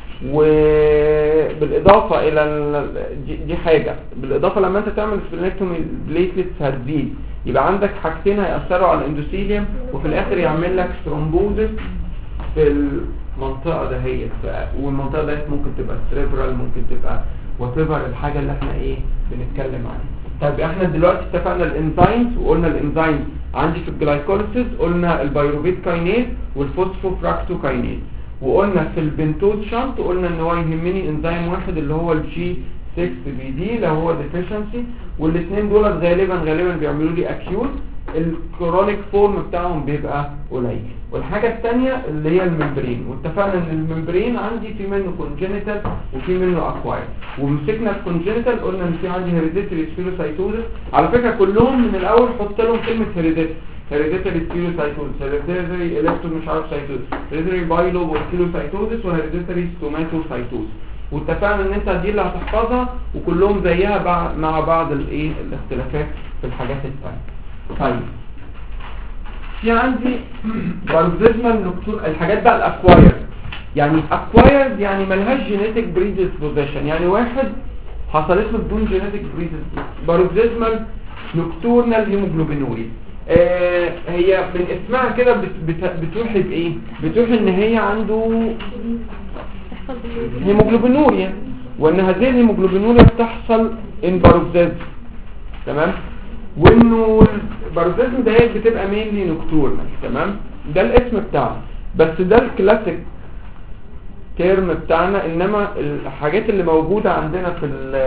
وبالاضافه الى دي حاجه، بالاضافه لما انت تعمل سبلينكتومي البليتلتس هتزيد، يبقى عندك حاجتين هيأثروا على الاندوثيليوم، وفي الاخر يعمل لك ثرومبوزس في المنطقه دهيت، والمنطقه دهيت ممكن تبقى سريبرال، ممكن تبقى وات ايفر الحاجه اللي احنا ايه بنتكلم عنها. طيب احنا دلوقتي اتفقنا الانزيمز، وقلنا الانزيمز عندي في الجلايكوليسيس قلنا البيروفيت كاينيز والفوسفوفراكتوكاينيز، وقلنا في البنتوز شنط قلنا ان هو يهمني انزيم واحد اللي هو الجي ستة بي دي لو هو ديفيشنسي، والاثنين دول غالبا غالبا بيعملوا لي اكيوت، الكرونيك فورم بتاعهم بيبقى قليل. والحاجه الثانيه اللي هي الممبرين، واتفقنا ان الممبرين عندي في منه كونجينيتال وفي منه اكواير، ومسكنا الكونجينيتال قلنا ان في عندي هيريديتري سبيروسايتوزس، على فكره كلهم من الاول حط لهم كلمه هيريديتري، هيريديتري سبيروسايتوزس، هيريديتري الكترو مش عارف سايتوزس، هيريديتري بايلو بولكيلوسايتوزس، وهيريديتري ستوماتوسايتوزس، واتفقنا ان انت دي اللي هتحفظها، وكلهم زيها مع بعض الايه الاختلافات في الحاجات الثانيه. طيب في عندي بارزيزمال نكتور، الحاجات بقى الاكواير، يعني اكواير يعني ملهاش جينيتك بريدisposition، يعني واحد حصلت له بدون جينيتك بريدisposition. بارزيزمال نكتورنال هيموجلوبينوريا، آه هي من اسمها كده بت بت بتوحي بايه؟ بتوحي ان هي عنده هيموجلوبينوريا، وان هذه الهيموجلوبينوريا بتحصل ان باروكسيزم، تمام، وانه الباروكسيزم ده بتبقى مينلي نكتورنال، تمام، ده الاسم بتاعه، بس ده الكلاسيك تيرم بتاعنا. انما الحاجات اللي موجوده عندنا في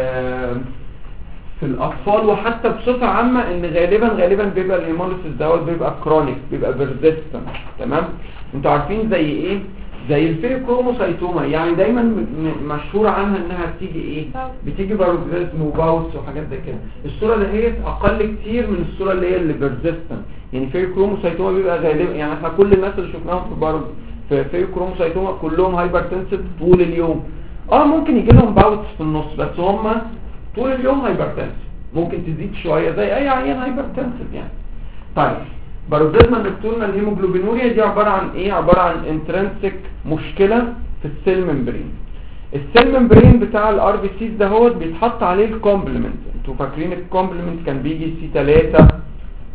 في الاطفال وحتى بصفه عامه ان غالبا غالبا بيبقى الهيموليسيس دوت بيبقى كرونيك، بيبقى بيرزيستنت، تمام. انتوا عارفين زي ايه؟ زي الفيروكروموسايتوما، يعني دايما مشهور عنها انها بتيجي ايه؟ بتيجي باروكسيزم وباوس وحاجات زي كده. الصوره اللي هي اقل كتير من الصوره اللي هي اللي بيرزيستنت، يعني فيروكروموسايتوما بيبقى غالبا، يعني احنا كل الناس اللي شفناهم في باروك في فيروكروموسايتوما كلهم هايبرتنسيف طول اليوم، اه ممكن يجي لهم باوتس في النص، بس هم طول اليوم هايبرتنسيف، ممكن تزيد شويه زي اي عيان هايبرتنسيف يعني. طيب باروكسيزمال نكتورنال هيموجلوبينوريا دي عباره عن ايه؟ عباره عن انترنسيك مشكله في السيل ممبرين. السيل ممبرين بتاع الار بي سيز ده هو بيتحط عليه الكومبلمنت، انتوا فاكرين الكومبلمنت كان بيجي سي ثلاثة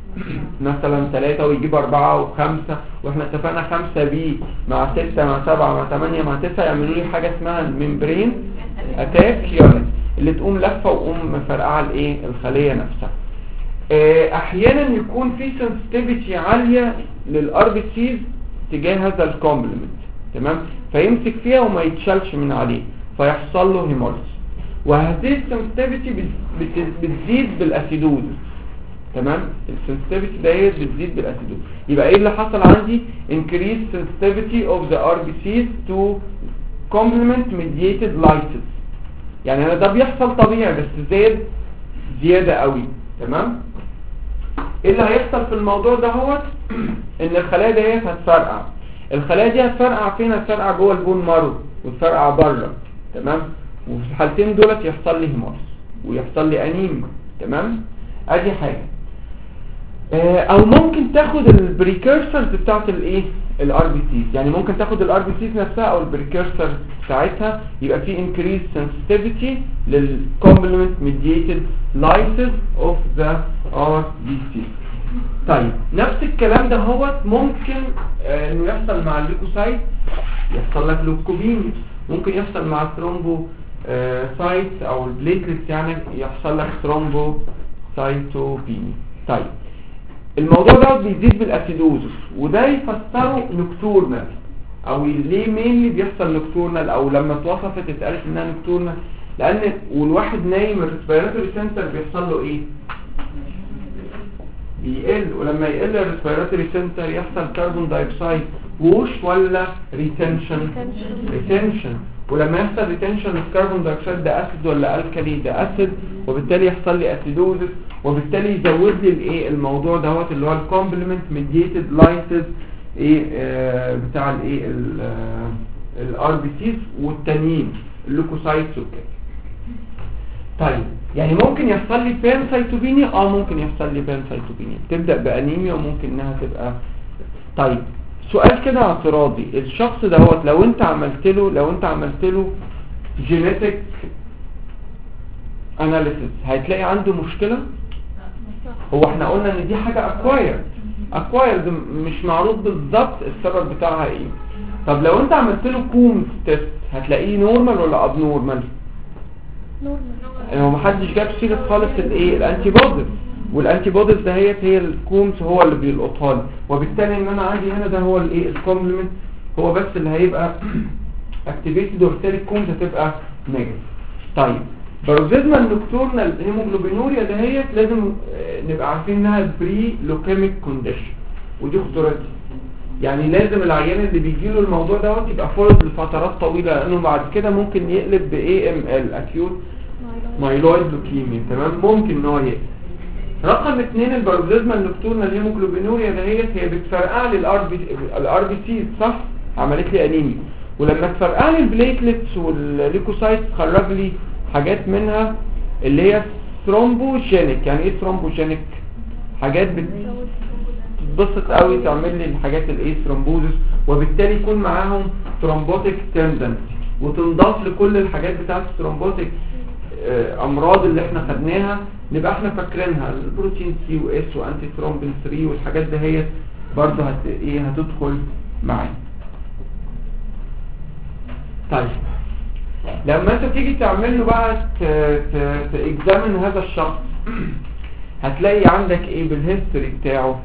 مثلا ثلاثة ويجيب أربعة وخمسة، واحنا اتفقنا خمسة بي مع ستة مع سبعة مع ثمانية مع تسعة يعملوا لي حاجة اسمها الممبرين اتاك يونت، اللي تقوم لفة وقوم مفرقعة الايه الخلية نفسها. احيانا يكون في sensitivity عالية للار بي سيز تجاه هذا الكومبلمنت، تمام، فيمسك فيها وما يتشالش من عليه فيحصل له هيموليز، وهذه السنسيتيفيتي بتزيد بالاسيدوز، تمام، السنسيتيفيتي ديت بتزيد بالاسيدوز. يبقى ايه اللي حصل عندي؟ increase sensitivity of the ار بي سيز to complement mediated lysis. يعني انا ده بيحصل طبيعي بس زاد زيادة قوي، تمام. ايه اللي هيحصل في الموضوع ده هو ان الخلايا ديت هتفرقع. الخلايا دي هتفرقع فين؟ هتفرقع جوه البون مارو وتفرقع بره، تمام، وفي الحالتين دولت يحصل لي هيموليز ويحصل لي انيميا، تمام. ادي حاجه. اه او ممكن تاخد البريكيرسرز بتاعت الايه الار بي سيز، يعني ممكن تاخد الار بي سيز نفسها او البريكيرسر بتاعتها، يبقى في increased sensitivity للcomplement mediated lysis of the ار بي سيز. طيب نفس الكلام ده هو ممكن آه انه يحصل مع الليكوسايت، يحصل لك لوكوبين، ممكن يحصل مع الثرومبو آه سايت او البليتلتس، يعني يحصل لك ثرومبو سايتوبينيا. طيب الموضوع ده بيزيد بالاسيدوزس، وده يفسره نوكتورنال، او ليه مينلي بيحصل نوكتورنال، او لما اتوصفت اتقالت انها نوكتورنال، لان والواحد نايم الريسبيراتوري سنتر بيحصل له ايه؟ بيقل، ولما يقل الريسبيراتوري سنتر يحصل كربون دايوكسيد ووش ولا ريتنشن؟ ريتنشن. ولما يحصل ريتنشن الكربون دايوكسيد ده اسيد ولا الكالي؟ ده اسيد، وبالتالي يحصل لي اسيدوزس، وبالتالي يزود لي الايه الموضوع دوت اللي هو الكومبلمنت ميدييتد لايسيس ايه آه بتاع الايه الار بي سيز والتانيين اللوكوسايتس وكده. طيب يعني ممكن يحصل لي بانسايتوبينيا، اه ممكن يحصل لي بانسايتوبينيا تبدا بانيميا، وممكن انها تبقى. طيب سؤال كده اعتراضي، الشخص دوت لو انت عملت له لو انت عملت له جينيتك اناليسيس هتلاقي عنده مشكله؟ هو احنا قلنا ان دي حاجه اكوايرد اكوايرد مش معروف بالظبط السبب بتاعها ايه. طب لو انت عملت له كومز تيست هتلاقيه نورمال ولا اب نورمال؟ نورمال. هو محدش جاب سيره خالص الايه الانتي بوديز، والانتي بوديز دهيت هي الكومز هو اللي بيلقطها لي، وبالتالي ان انا عندي هنا ده هو الايه الكومبلمنت هو بس اللي هيبقى اكتيفيتد، وبالتالي الكومز هتبقى نيجاتيف. طيب باروكسيزمال نوكتورنال هيموجلوبينوريا دهيت لازم نبقى عارفين انها بري لوكيميك كونديشن، ودي خطورتها. يعني لازم العيان اللي بيجي له الموضوع دوت يبقى فولد لفترات طويله، لانه بعد كده ممكن يقلب باي ام ال اكيوت مايلويد لوكيميا، تمام، ممكن ان هو يقلب. رقم اثنين الباروكسيزمال نوكتورنال هيموجلوبينوريا دهيت هي بتفرقع لي الار بي الار بي سي، صح، عملت لي انيميا، ولما تفرقع لي البليتلتس والليكوسايتس تخرج لي حاجات منها اللي هي ثرومبوجينيك. يعني ايه ثرومبوجينيك؟ حاجات بتبسط قوي تعمل لي الحاجات الايه ثرومبوزس، وبالتالي يكون معاهم ثرومبوتيك تندنسي، وتنضاف لكل الحاجات بتاعه الثرومبوتيك امراض اللي احنا خدناها نبقى احنا فاكرينها، البروتين سي واس وانتي ثرومبين ثلاثة والحاجات دهيت برضه هت ايه هتدخل معانا. طيب لما انت تيجي تعمل له بقى تاكزامن هذا الشخص هتلاقي عندك ايه بالهيستوري بتاعه؟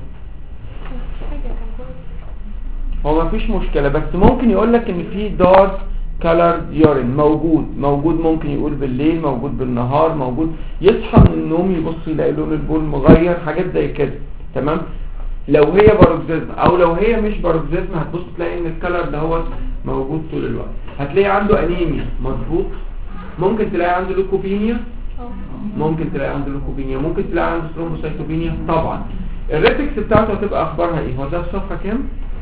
هو مفيش مشكله، بس ممكن يقول لك ان في دارك كالر يورين موجود موجود ممكن يقول بالليل، موجود بالنهار، موجود يصحى من النوم يبص يلاقي لون البول مغير، حاجات زي كده، تمام. لو هي باروكسيزم او لو هي مش باروكسيزم هتبص تلاقي ان الكالر ده هو موجود طول الوقت. هتلاقي عنده انيميا، مظبوط، ممكن تلاقي عنده لوكوبينيا، ممكن تلاقي عنده لوكوبينيا ممكن تلاقي عنده ثرومبوسايتوبينيا. طبعا الريتكس بتاعته هتبقى اخبارها ايه؟ هو ده الصفحه كام؟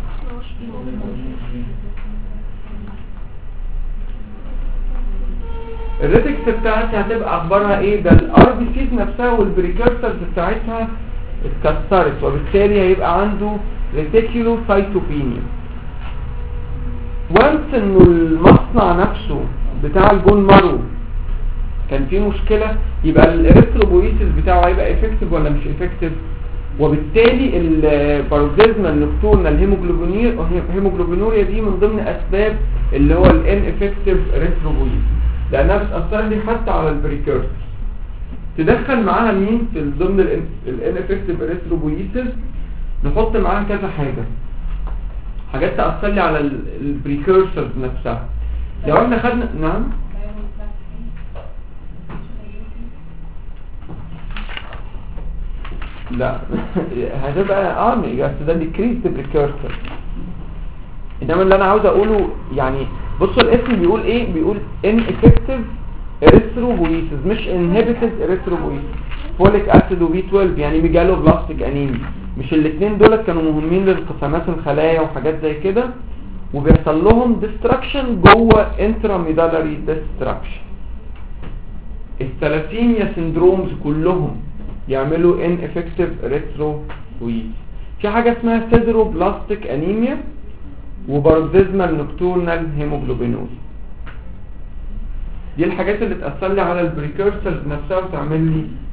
الريتكس بتاعتها هتبقى اخبارها ايه؟ ده الار بي سيز نفسها والبريكيرسرز بتاعتها اتكسرت، وبالتالي هيبقى عنده ريتيكولو سايتوبينيا. وانس انه المصنع نفسه بتاع البون مارو كان فيه مشكله، يبقى الاريثروبويسيس بتاعه هيبقى افكتيف ولا مش افكتيف؟ وبالتالي الباروكسيزمال نوكتورنال هيموجلوبينوريا دي من ضمن اسباب اللي هو الان افكتيف ريثروبويتس، لانها بتاثر لي حتى على البريكيرسر. تدخل معاها مين في ضمن الان افكتيف ريثروبويتس؟ نحط معاها كذا حاجه، حاجات تاثر لي على البريكيرسر نفسها. لو احنا خدنا نعم لا هتبقى ارمي بس ده ديكريس بريكيرسر. انما اللي انا عاوز اقوله يعني بصوا الاسم بيقول ايه، بيقول ان افكتيف اريثروبويتس مش انهبيتد اريثروبويتس. فوليك اسيد وبي اتناشر يعني ميجالو بلاستيك انيميا، مش الاثنين دول كانوا مهمين لانقسامات الخلايا وحاجات زي كده، وبيحصل لهم ديستراكشن جوه انتراميدالري ديستراكشن. الثلاثيميا سندرومز كلهم يعملوا ان افكتيف اريثروبويتس. في حاجه اسمها سيدروبلاستيك انيميا وباروكسيزمال نوكتورنال هيموجلوبينوريا. دي الحاجات اللي تاثر لي على البريكيرسرز نفسها وتعمل لي